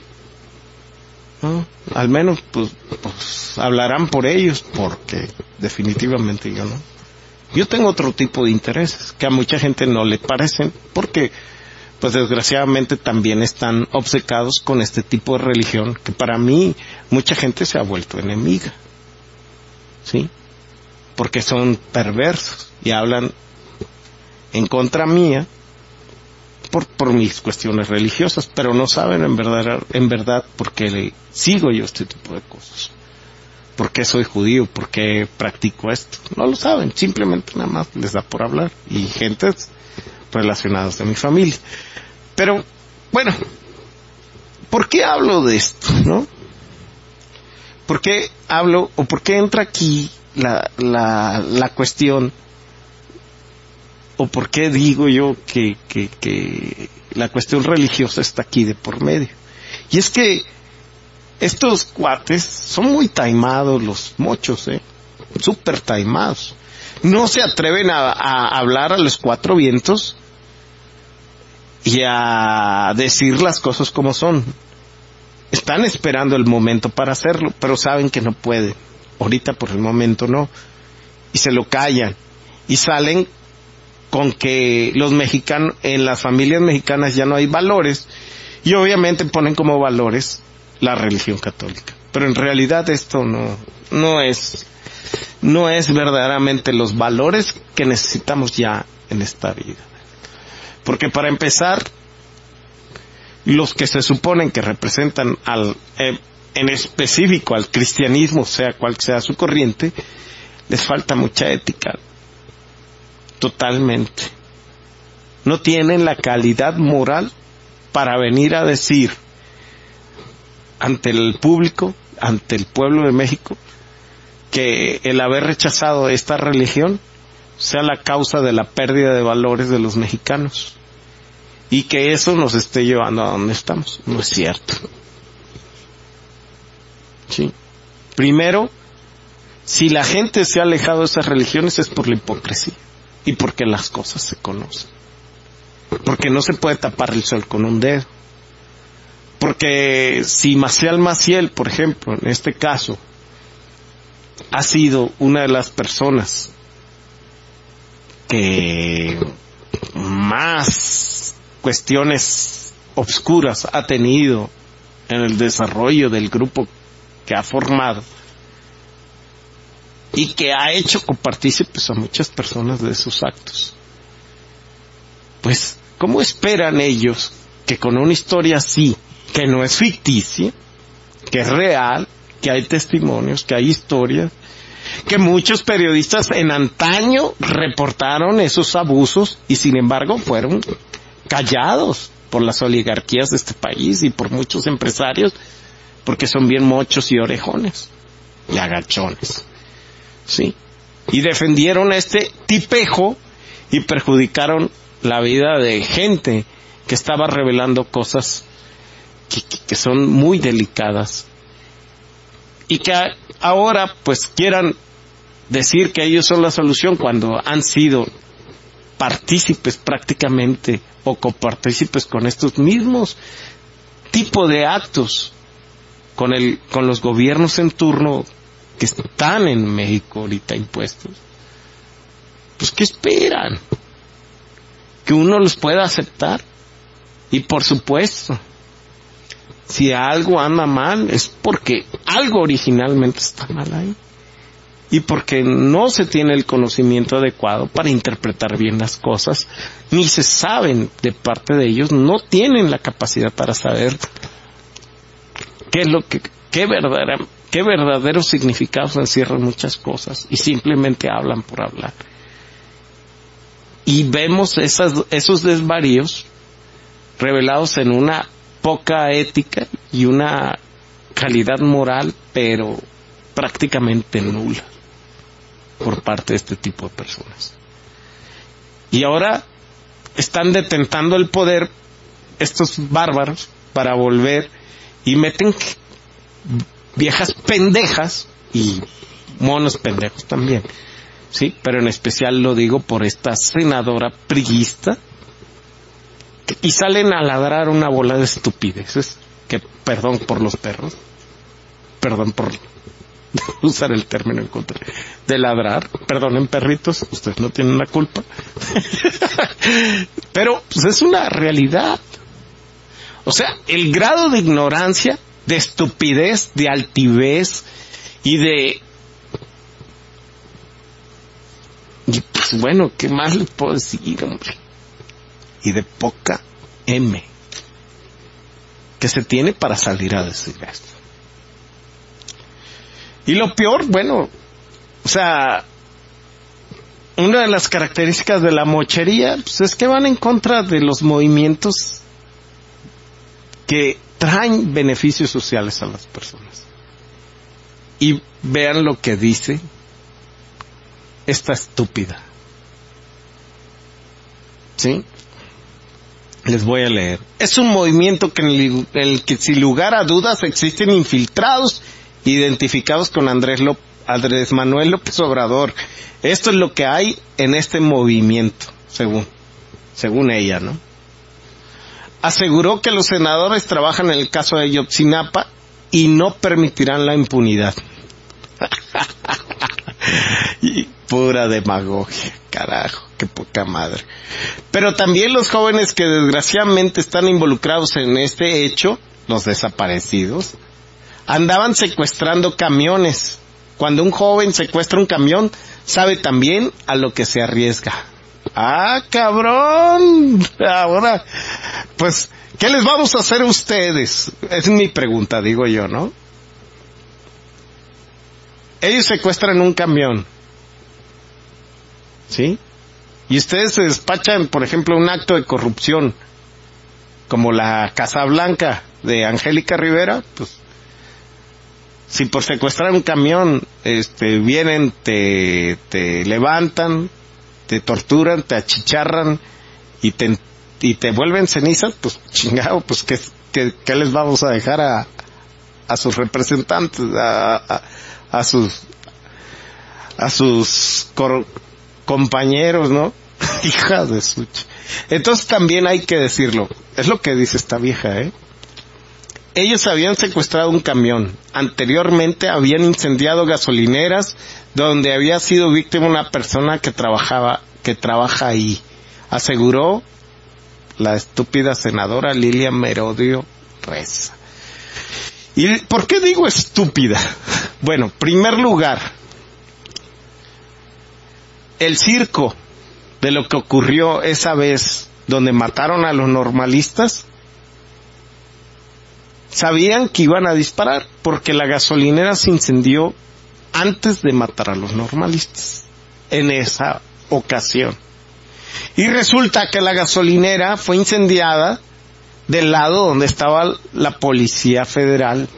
Speaker 1: al menos pues hablarán por ellos, porque definitivamente yo no. Yo tengo otro tipo de intereses que a mucha gente no le parecen, porque pues desgraciadamente también están obcecados con este tipo de religión, que para mí mucha gente se ha vuelto enemiga, ¿sí? Porque son perversos y hablan en contra mía por mis cuestiones religiosas, pero no saben en verdad por qué sigo yo este tipo de cosas. ¿Por qué soy judío? ¿Por qué practico esto? No lo saben, simplemente nada más les da por hablar. Y gentes relacionadas de mi familia. Pero, bueno, ¿por qué hablo de esto, no? ¿Por qué hablo, o por qué entra aquí la cuestión, o por qué digo yo que la cuestión religiosa está aquí de por medio? Y es que estos cuates son muy taimados, los mochos, súper taimados. No se atreven a hablar a los cuatro vientos y a decir las cosas como son. Están esperando el momento para hacerlo, pero saben que no pueden. Ahorita por el momento no. Y se lo callan. Y salen con que los mexicanos, en las familias mexicanas ya no hay valores. Y obviamente ponen como valores la religión católica. Pero en realidad esto no es no es verdaderamente los valores que necesitamos ya en esta vida. Porque para empezar, los que se suponen que representan en específico al cristianismo, sea cual sea su corriente, les falta mucha ética. Totalmente. No tienen la calidad moral para venir a decir ante el público, ante el pueblo de México, que el haber rechazado esta religión sea la causa de la pérdida de valores de los mexicanos y que eso nos esté llevando a donde estamos. No es cierto. Sí. Primero, si la gente se ha alejado de esas religiones es por la hipocresía y porque las cosas se conocen. Porque no se puede tapar el sol con un dedo. Porque si Maciel Maciel, por ejemplo, en este caso, ha sido una de las personas que más cuestiones obscuras ha tenido en el desarrollo del grupo que ha formado y que ha hecho copartícipes a muchas personas de esos actos, pues ¿cómo esperan ellos que con una historia así, que no es ficticia, que es real, que hay testimonios, que hay historias, que muchos periodistas en antaño reportaron esos abusos y sin embargo fueron callados por las oligarquías de este país y por muchos empresarios porque son bien mochos y orejones y agachones, sí, y defendieron a este tipejo y perjudicaron la vida de gente que estaba revelando cosas que son muy delicadas y que ahora pues quieran decir que ellos son la solución cuando han sido partícipes prácticamente o copartícipes con estos mismos tipos de actos con los gobiernos en turno que están en México ahorita impuestos. Pues ¿qué esperan? Que uno los pueda aceptar. Y por supuesto, si algo anda mal es porque algo originalmente está mal ahí. Y porque no se tiene el conocimiento adecuado para interpretar bien las cosas, ni se saben de parte de ellos, no tienen la capacidad para saber qué verdaderos significados encierran muchas cosas y simplemente hablan por hablar. Y vemos esos desvaríos revelados en una poca ética y una calidad moral, pero prácticamente nula por parte de este tipo de personas. Y ahora están detentando el poder estos bárbaros para volver y meten viejas pendejas y monos pendejos también, sí, pero en especial lo digo por esta senadora priista y salen a ladrar una bola de estupideces que, perdón por los perros, perdón por usar el término en contra de ladrar, perdonen perritos, ustedes no tienen la culpa pero pues es una realidad. O sea, el grado de ignorancia, de estupidez, de altivez y pues bueno, ¿qué más les puedo decir, hombre? Y de poca M que se tiene para salir a decir esto. Y lo peor, bueno, o sea, una de las características de la mochería pues es que van en contra de los movimientos que traen beneficios sociales a las personas. Y vean lo que dice esta estúpida. ¿Sí? Les voy a leer. Es un movimiento en el que sin lugar a dudas existen infiltrados identificados con Andrés Manuel López Obrador. Esto es lo que hay en este movimiento, según ella, ¿no? Aseguró que los senadores trabajan en el caso de Ayotzinapa y no permitirán la impunidad. Y pura demagogia, carajo, qué poca madre. Pero también los jóvenes que desgraciadamente están involucrados en este hecho, los desaparecidos, andaban secuestrando camiones Cuando un joven secuestra un camión, sabe también a lo que se arriesga. ¡Ah, cabrón! Ahora, pues, ¿qué les vamos a hacer a ustedes? Es mi pregunta, digo yo, ¿no? Ellos secuestran un camión, ¿sí? Y ustedes se despachan, por ejemplo, un acto de corrupción, como la Casa Blanca de Angélica Rivera, pues, si por secuestrar un camión, vienen, te levantan, te torturan, te achicharran y te vuelven ceniza, pues chingado, pues ¿qué les vamos a dejar a sus representantes, a sus compañeros, ¿no? Hijas de su... Entonces también hay que decirlo, es lo que dice esta vieja, Ellos habían secuestrado un camión. Anteriormente habían incendiado gasolineras donde había sido víctima una persona que trabaja ahí. Aseguró la estúpida senadora Lilia Merodio Reza. ¿Y por qué digo estúpida? Bueno, primer lugar, el circo de lo que ocurrió esa vez donde mataron a los normalistas, sabían que iban a disparar porque la gasolinera se incendió antes de matar a los normalistas en esa ocasión. Y resulta que la gasolinera fue incendiada del lado donde estaba la Policía Federal.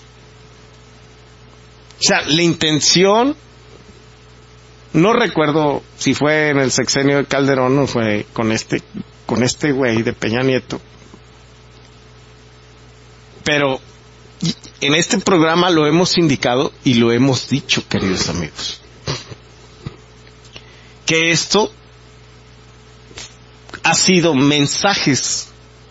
Speaker 1: O sea, la intención, no recuerdo si fue en el sexenio de Calderón o fue con este güey de Peña Nieto, pero en este programa lo hemos indicado y lo hemos dicho, queridos amigos, que esto ha sido mensajes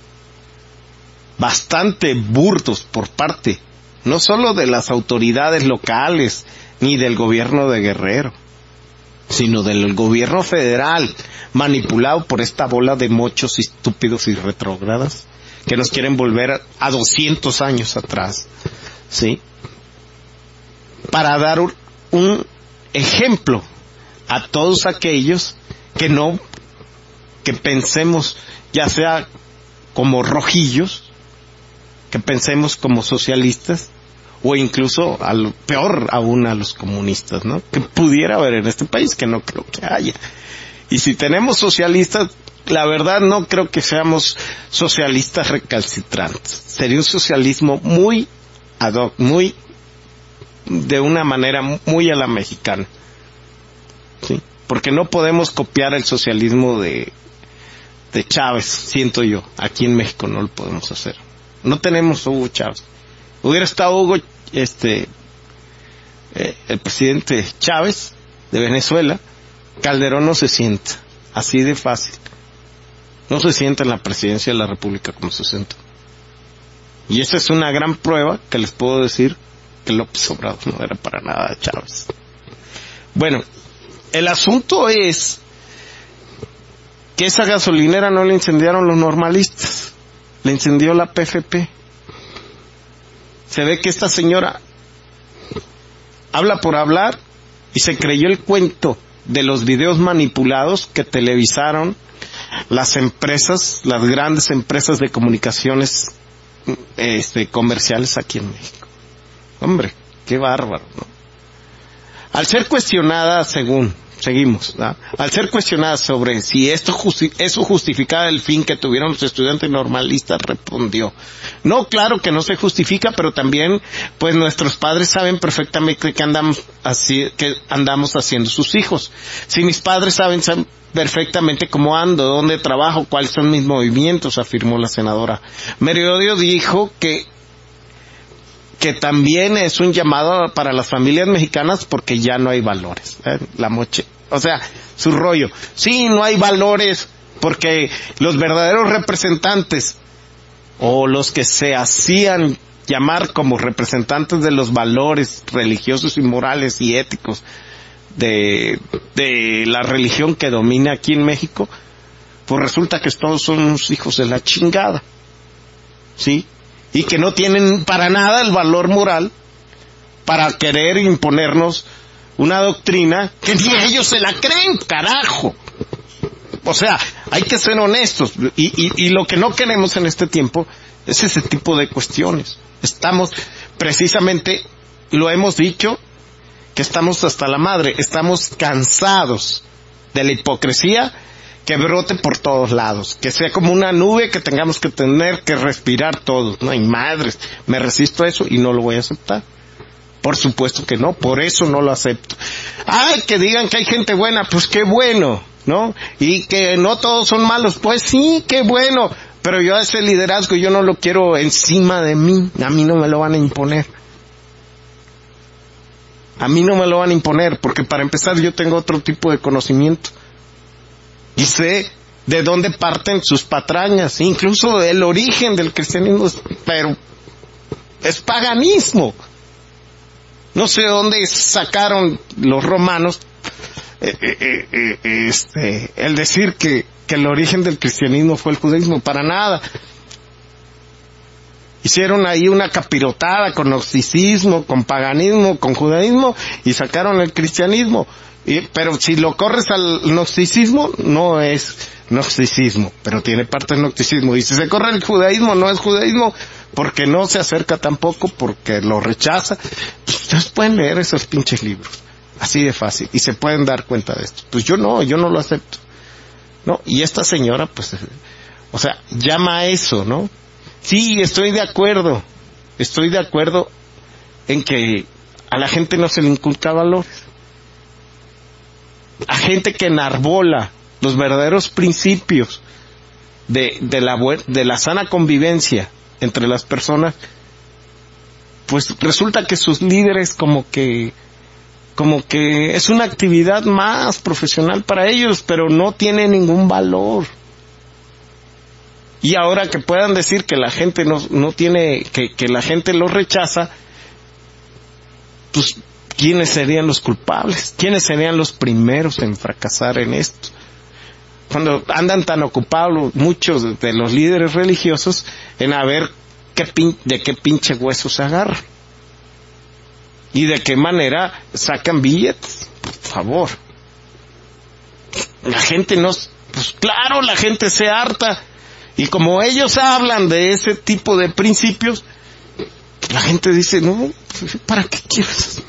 Speaker 1: bastante burdos por parte no solo de las autoridades locales ni del gobierno de Guerrero, sino del gobierno federal, manipulado por esta bola de mochos estúpidos y retrógradas que nos quieren volver a 200 años atrás, ¿sí? Para dar un ejemplo a todos aquellos que pensemos, ya sea como rojillos, que pensemos como socialistas, o incluso, peor aún, a los comunistas, ¿no? Que pudiera haber en este país, que no creo que haya. Y si tenemos socialistas, la verdad no creo que seamos socialistas recalcitrantes. Sería un socialismo muy ad hoc, muy, de una manera muy a la mexicana, ¿sí? Porque no podemos copiar el socialismo de Chávez, siento yo. Aquí en México no lo podemos hacer. No tenemos Hugo Chávez. Hubiera estado Hugo, el presidente Chávez de Venezuela, Calderón no se sienta, así de fácil. No se sienta en la presidencia de la República como se sentó. Y esa es una gran prueba que les puedo decir que López Obrador no era para nada Chávez. Bueno, el asunto es que esa gasolinera no la incendiaron los normalistas, la incendió la PFP. Se ve que esta señora habla por hablar y se creyó el cuento de los videos manipulados que televisaron las empresas, las grandes empresas de comunicaciones comerciales aquí en México. Hombre, qué bárbaro, ¿no? Al ser cuestionada, seguimos, ¿no? Al ser cuestionada sobre si eso justificaba el fin que tuvieron los estudiantes normalistas, respondió: no, claro que no se justifica, pero también, pues nuestros padres saben perfectamente que andamos haciendo sus hijos. Si mis padres saben perfectamente cómo ando, dónde trabajo, cuáles son mis movimientos, afirmó la senadora. Merodio dijo que también es un llamado para las familias mexicanas porque ya no hay valores. O sea, su rollo. Sí, no hay valores porque los verdaderos representantes o los que se hacían llamar como representantes de los valores religiosos y morales y éticos de la religión que domina aquí en México, pues resulta que todos son unos hijos de la chingada, ¿sí? Y que no tienen para nada el valor moral para querer imponernos una doctrina que ni ellos se la creen, carajo. O sea, hay que ser honestos, y lo que no queremos en este tiempo es ese tipo de cuestiones. Estamos, precisamente, lo hemos dicho, que estamos hasta la madre, estamos cansados de la hipocresía que brote por todos lados, que sea como una nube que tengamos que tener que respirar todos. No hay madres, me resisto a eso y no lo voy a aceptar. Por supuesto que no, por eso no lo acepto. Ay, que digan que hay gente buena, pues qué bueno, ¿no? Y que no todos son malos, pues sí, qué bueno, pero yo ese liderazgo yo no lo quiero encima de mí, a mí no me lo van a imponer. A mí no me lo van a imponer, porque para empezar yo tengo otro tipo de conocimiento. Y sé de dónde parten sus patrañas, incluso el origen del cristianismo, pero es paganismo. No sé de dónde sacaron los romanos el decir que el origen del cristianismo fue el judaísmo, para nada. Hicieron ahí una capirotada con gnosticismo, con paganismo, con judaísmo, y sacaron el cristianismo. Pero si lo corres al gnosticismo, no es gnosticismo, pero tiene parte del gnosticismo. Y si se corre el judaísmo, no es judaísmo, porque no se acerca tampoco, porque lo rechaza. Pues ustedes pueden leer esos pinches libros, así de fácil, y se pueden dar cuenta de esto. Pues yo no lo acepto, ¿no? Y esta señora, pues, o sea, llama a eso, ¿no? Sí, estoy de acuerdo en que a la gente no se le inculca valores. A gente que enarbola los verdaderos principios de la sana convivencia entre las personas, pues resulta que sus líderes como que es una actividad más profesional para ellos, pero no tiene ningún valor. Y ahora que puedan decir que la gente no tiene, que la gente los rechaza, pues ¿quiénes serían los culpables? ¿Quiénes serían los primeros en fracasar en esto? Cuando andan tan ocupados muchos de los líderes religiosos en a ver de qué pinche hueso se agarran y de qué manera sacan billetes, por favor. La gente pues claro, la gente se harta, y como ellos hablan de ese tipo de principios, la gente dice, no, ¿para qué quiero eso?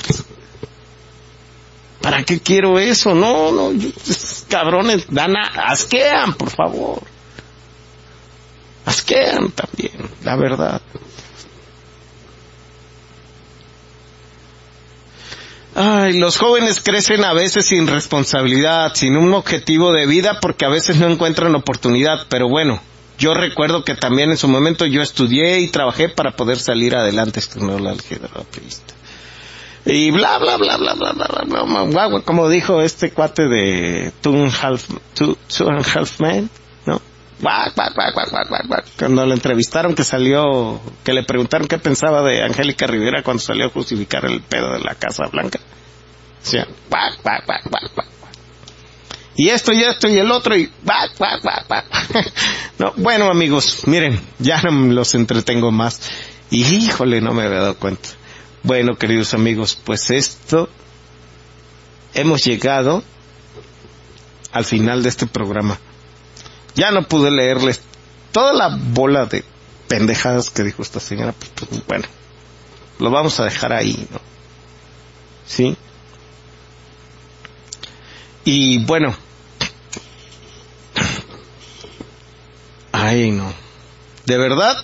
Speaker 1: ¿Para qué quiero eso? No, esos cabrones asquean, por favor. Asquean también, la verdad. Ay, los jóvenes crecen a veces sin responsabilidad, sin un objetivo de vida, porque a veces no encuentran oportunidad, pero bueno, yo recuerdo que también en su momento yo estudié y trabajé para poder salir adelante, y bla bla bla bla bla bla bla bla, como dijo este cuate de Two and a Half Men, ¿no? Cuando lo entrevistaron, que le preguntaron qué pensaba de Angélica Rivera cuando salió a justificar el pedo de la Casa Blanca. O sea, y esto y el otro, y no, bueno, amigos, miren, ya no los entretengo más, y híjole, no me había dado cuenta. Bueno, queridos amigos, pues hemos llegado al final de este programa. Ya no pude leerles toda la bola de pendejadas que dijo esta señora, pues bueno, lo vamos a dejar ahí, ¿no? ¿Sí? Y bueno, ay no, de verdad,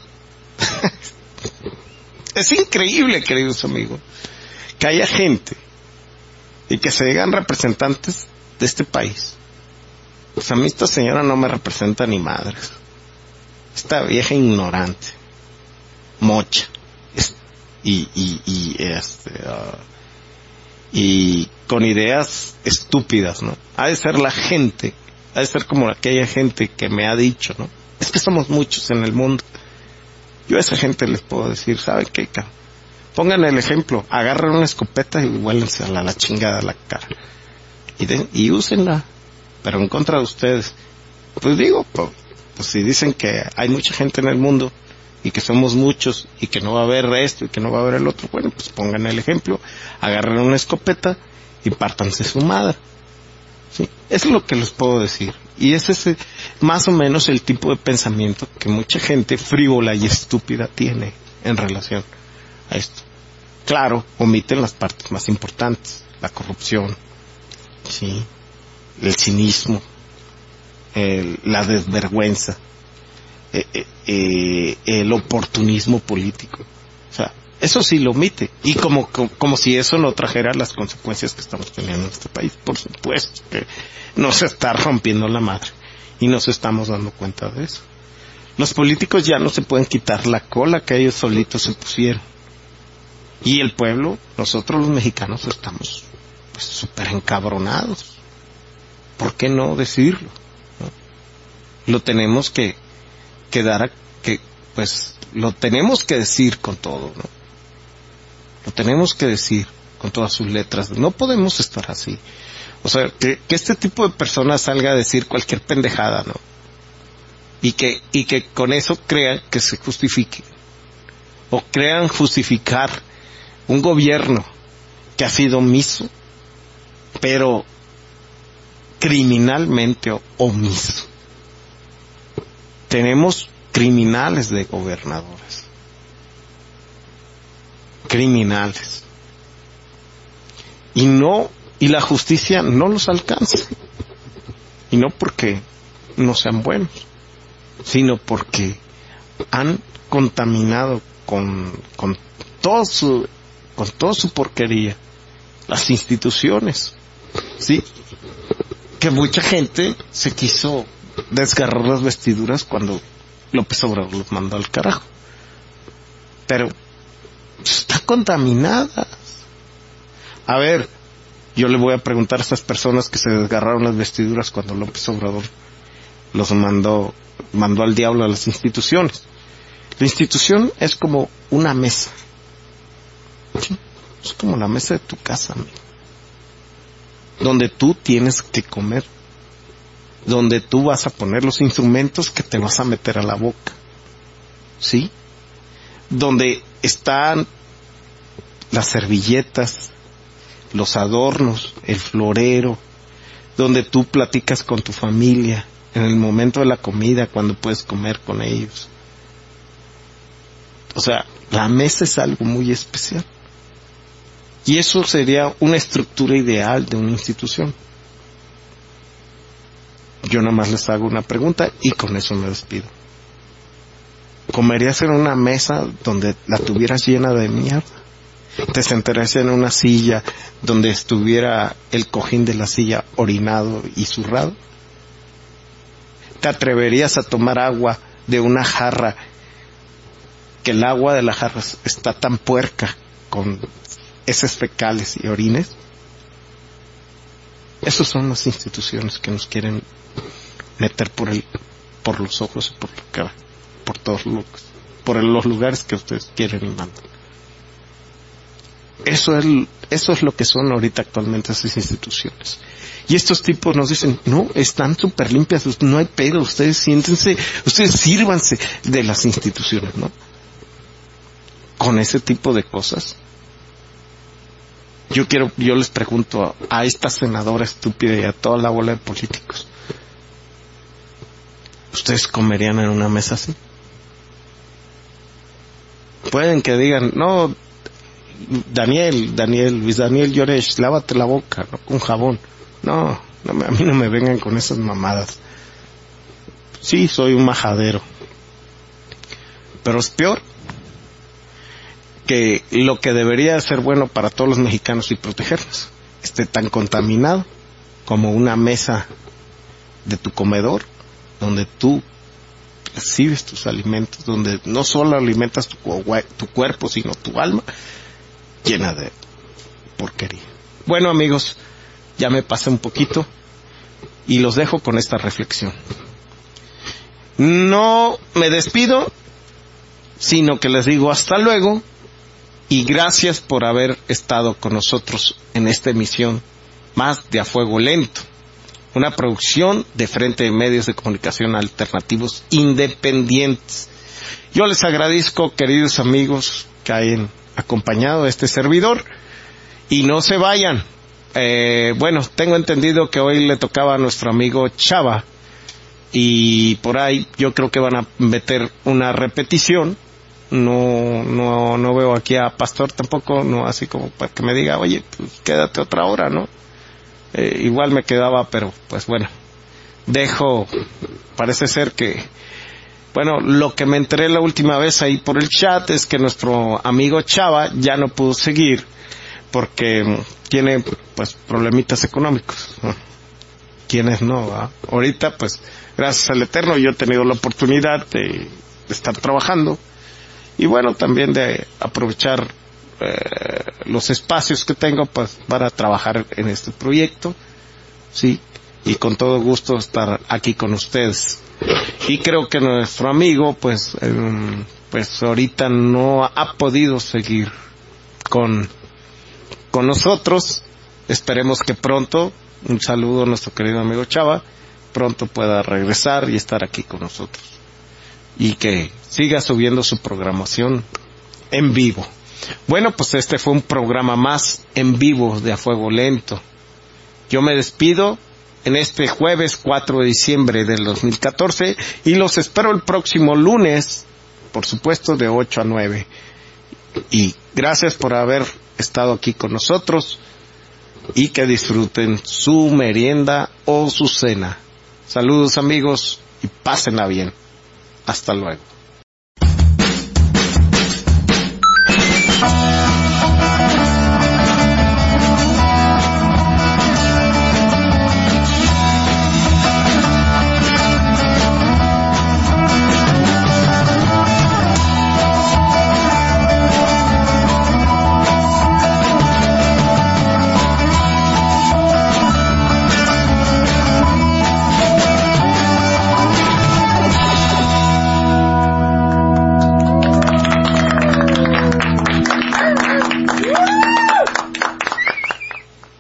Speaker 1: es increíble, queridos amigos, que haya gente y que se digan representantes de este país. Pues a mí esta señora no me representa ni madres. Esta vieja ignorante, mocha, y con ideas estúpidas, ¿no? Ha de ser la gente, ha de ser como aquella gente que me ha dicho, ¿no? Es que somos muchos en el mundo. Yo a esa gente les puedo decir, ¿saben qué? Pongan el ejemplo, agarren una escopeta y huélense a la chingada a la cara. Y úsenla, pero en contra de ustedes. Pues digo, pues si dicen que hay mucha gente en el mundo, y que somos muchos y que no va a haber esto y que no va a haber el otro, bueno, pues pongan el ejemplo, agarren una escopeta y pártanse su madre. ¿Sí? Eso es lo que les puedo decir. Y ese es más o menos el tipo de pensamiento que mucha gente frívola y estúpida tiene en relación a esto. Claro, omiten las partes más importantes, la corrupción, ¿sí? El cinismo, la desvergüenza, el oportunismo político. O sea, eso sí lo omite. Y como si eso no trajera las consecuencias que estamos teniendo en este país. Por supuesto que nos está rompiendo la madre. Y nos estamos dando cuenta de eso. Los políticos ya no se pueden quitar la cola que ellos solitos se pusieron. Y el pueblo, nosotros los mexicanos estamos pues súper encabronados. ¿Por qué no decirlo? ¿No? Lo tenemos que lo tenemos que decir con todo, ¿no? Lo tenemos que decir con todas sus letras. No podemos estar así. O sea, que este tipo de personas salga a decir cualquier pendejada, ¿no? Y que con eso crean que se justifique. O crean justificar un gobierno que ha sido omiso, pero criminalmente omiso. Tenemos criminales de gobernadores. Criminales. Y la justicia no los alcanza. Y no porque no sean buenos, sino porque han contaminado con toda su porquería las instituciones. ¿Sí? Que mucha gente se quiso desgarrar las vestiduras cuando López Obrador los mandó al carajo. Pero está contaminada. A ver, yo le voy a preguntar a estas personas que se desgarraron las vestiduras cuando López Obrador los mandó al diablo a las instituciones. La institución es como una mesa. ¿Sí? Es como la mesa de tu casa, amigo. Donde tú tienes que comer. Donde tú vas a poner los instrumentos que te vas a meter a la boca. ¿Sí? Donde están las servilletas, los adornos, el florero, donde tú platicas con tu familia, en el momento de la comida, cuando puedes comer con ellos. O sea, la mesa es algo muy especial. Y eso sería una estructura ideal de una institución. Yo nada más les hago una pregunta y con eso me despido. ¿Comerías en una mesa donde la tuvieras llena de mierda? ¿Te sentarías en una silla donde estuviera el cojín de la silla orinado y zurrado? ¿Te atreverías a tomar agua de una jarra que el agua de la jarra está tan puerca con heces fecales y orines? Esas son las instituciones que nos quieren meter por los ojos y por la cara, por todos los lugares que ustedes quieren y mandan. Eso es lo que son ahorita actualmente esas instituciones. Y estos tipos nos dicen, no, están súper limpias, no hay pedo, ustedes siéntense, ustedes sírvanse de las instituciones, ¿no? Con ese tipo de cosas. Yo les pregunto a esta senadora estúpida y a toda la bola de políticos, ¿ustedes comerían en una mesa así? Pueden que digan, no, Luis Daniel Llorech, lávate la boca, ¿no? Con jabón. No, a mí no me vengan con esas mamadas. Sí, soy un majadero. Pero es peor que lo que debería ser bueno para todos los mexicanos y protegernos esté tan contaminado como una mesa de tu comedor donde tú recibes tus alimentos, donde no solo alimentas tu cuerpo sino tu alma llena de porquería. Bueno, amigos, ya me pasé un poquito y los dejo con esta reflexión. No me despido, sino que les digo hasta luego y gracias por haber estado con nosotros en esta emisión más de A Fuego Lento, una producción de Frente de Medios de Comunicación Alternativos Independientes. Yo les agradezco, queridos amigos, que hayan acompañado a este servidor, y no se vayan. Bueno, tengo entendido que hoy le tocaba a nuestro amigo Chava, y por ahí yo creo que van a meter una repetición. No veo aquí a Pastor tampoco, no, así como para que me diga, oye, pues quédate otra hora, ¿no? Igual me quedaba, pero pues bueno, parece ser que, bueno, lo que me enteré la última vez ahí por el chat es que nuestro amigo Chava ya no pudo seguir porque tiene pues problemitas económicos, ¿no? ¿Quiénes no, ¿verdad? Ahorita pues gracias al Eterno yo he tenido la oportunidad de estar trabajando, y bueno, también de aprovechar los espacios que tengo pues para trabajar en este proyecto, sí, y con todo gusto estar aquí con ustedes. Y creo que nuestro amigo pues ahorita no ha podido seguir con nosotros. Esperemos que pronto, un saludo a nuestro querido amigo Chava, pronto pueda regresar y estar aquí con nosotros, y que siga subiendo su programación en vivo. Bueno, pues este fue un programa más en vivo de A Fuego Lento. Yo me despido en este jueves 4 de diciembre del 2014 y los espero el próximo lunes, por supuesto, de 8 a 9. Y gracias por haber estado aquí con nosotros, y que disfruten su merienda o su cena. Saludos, amigos, y pásenla bien. Hasta luego.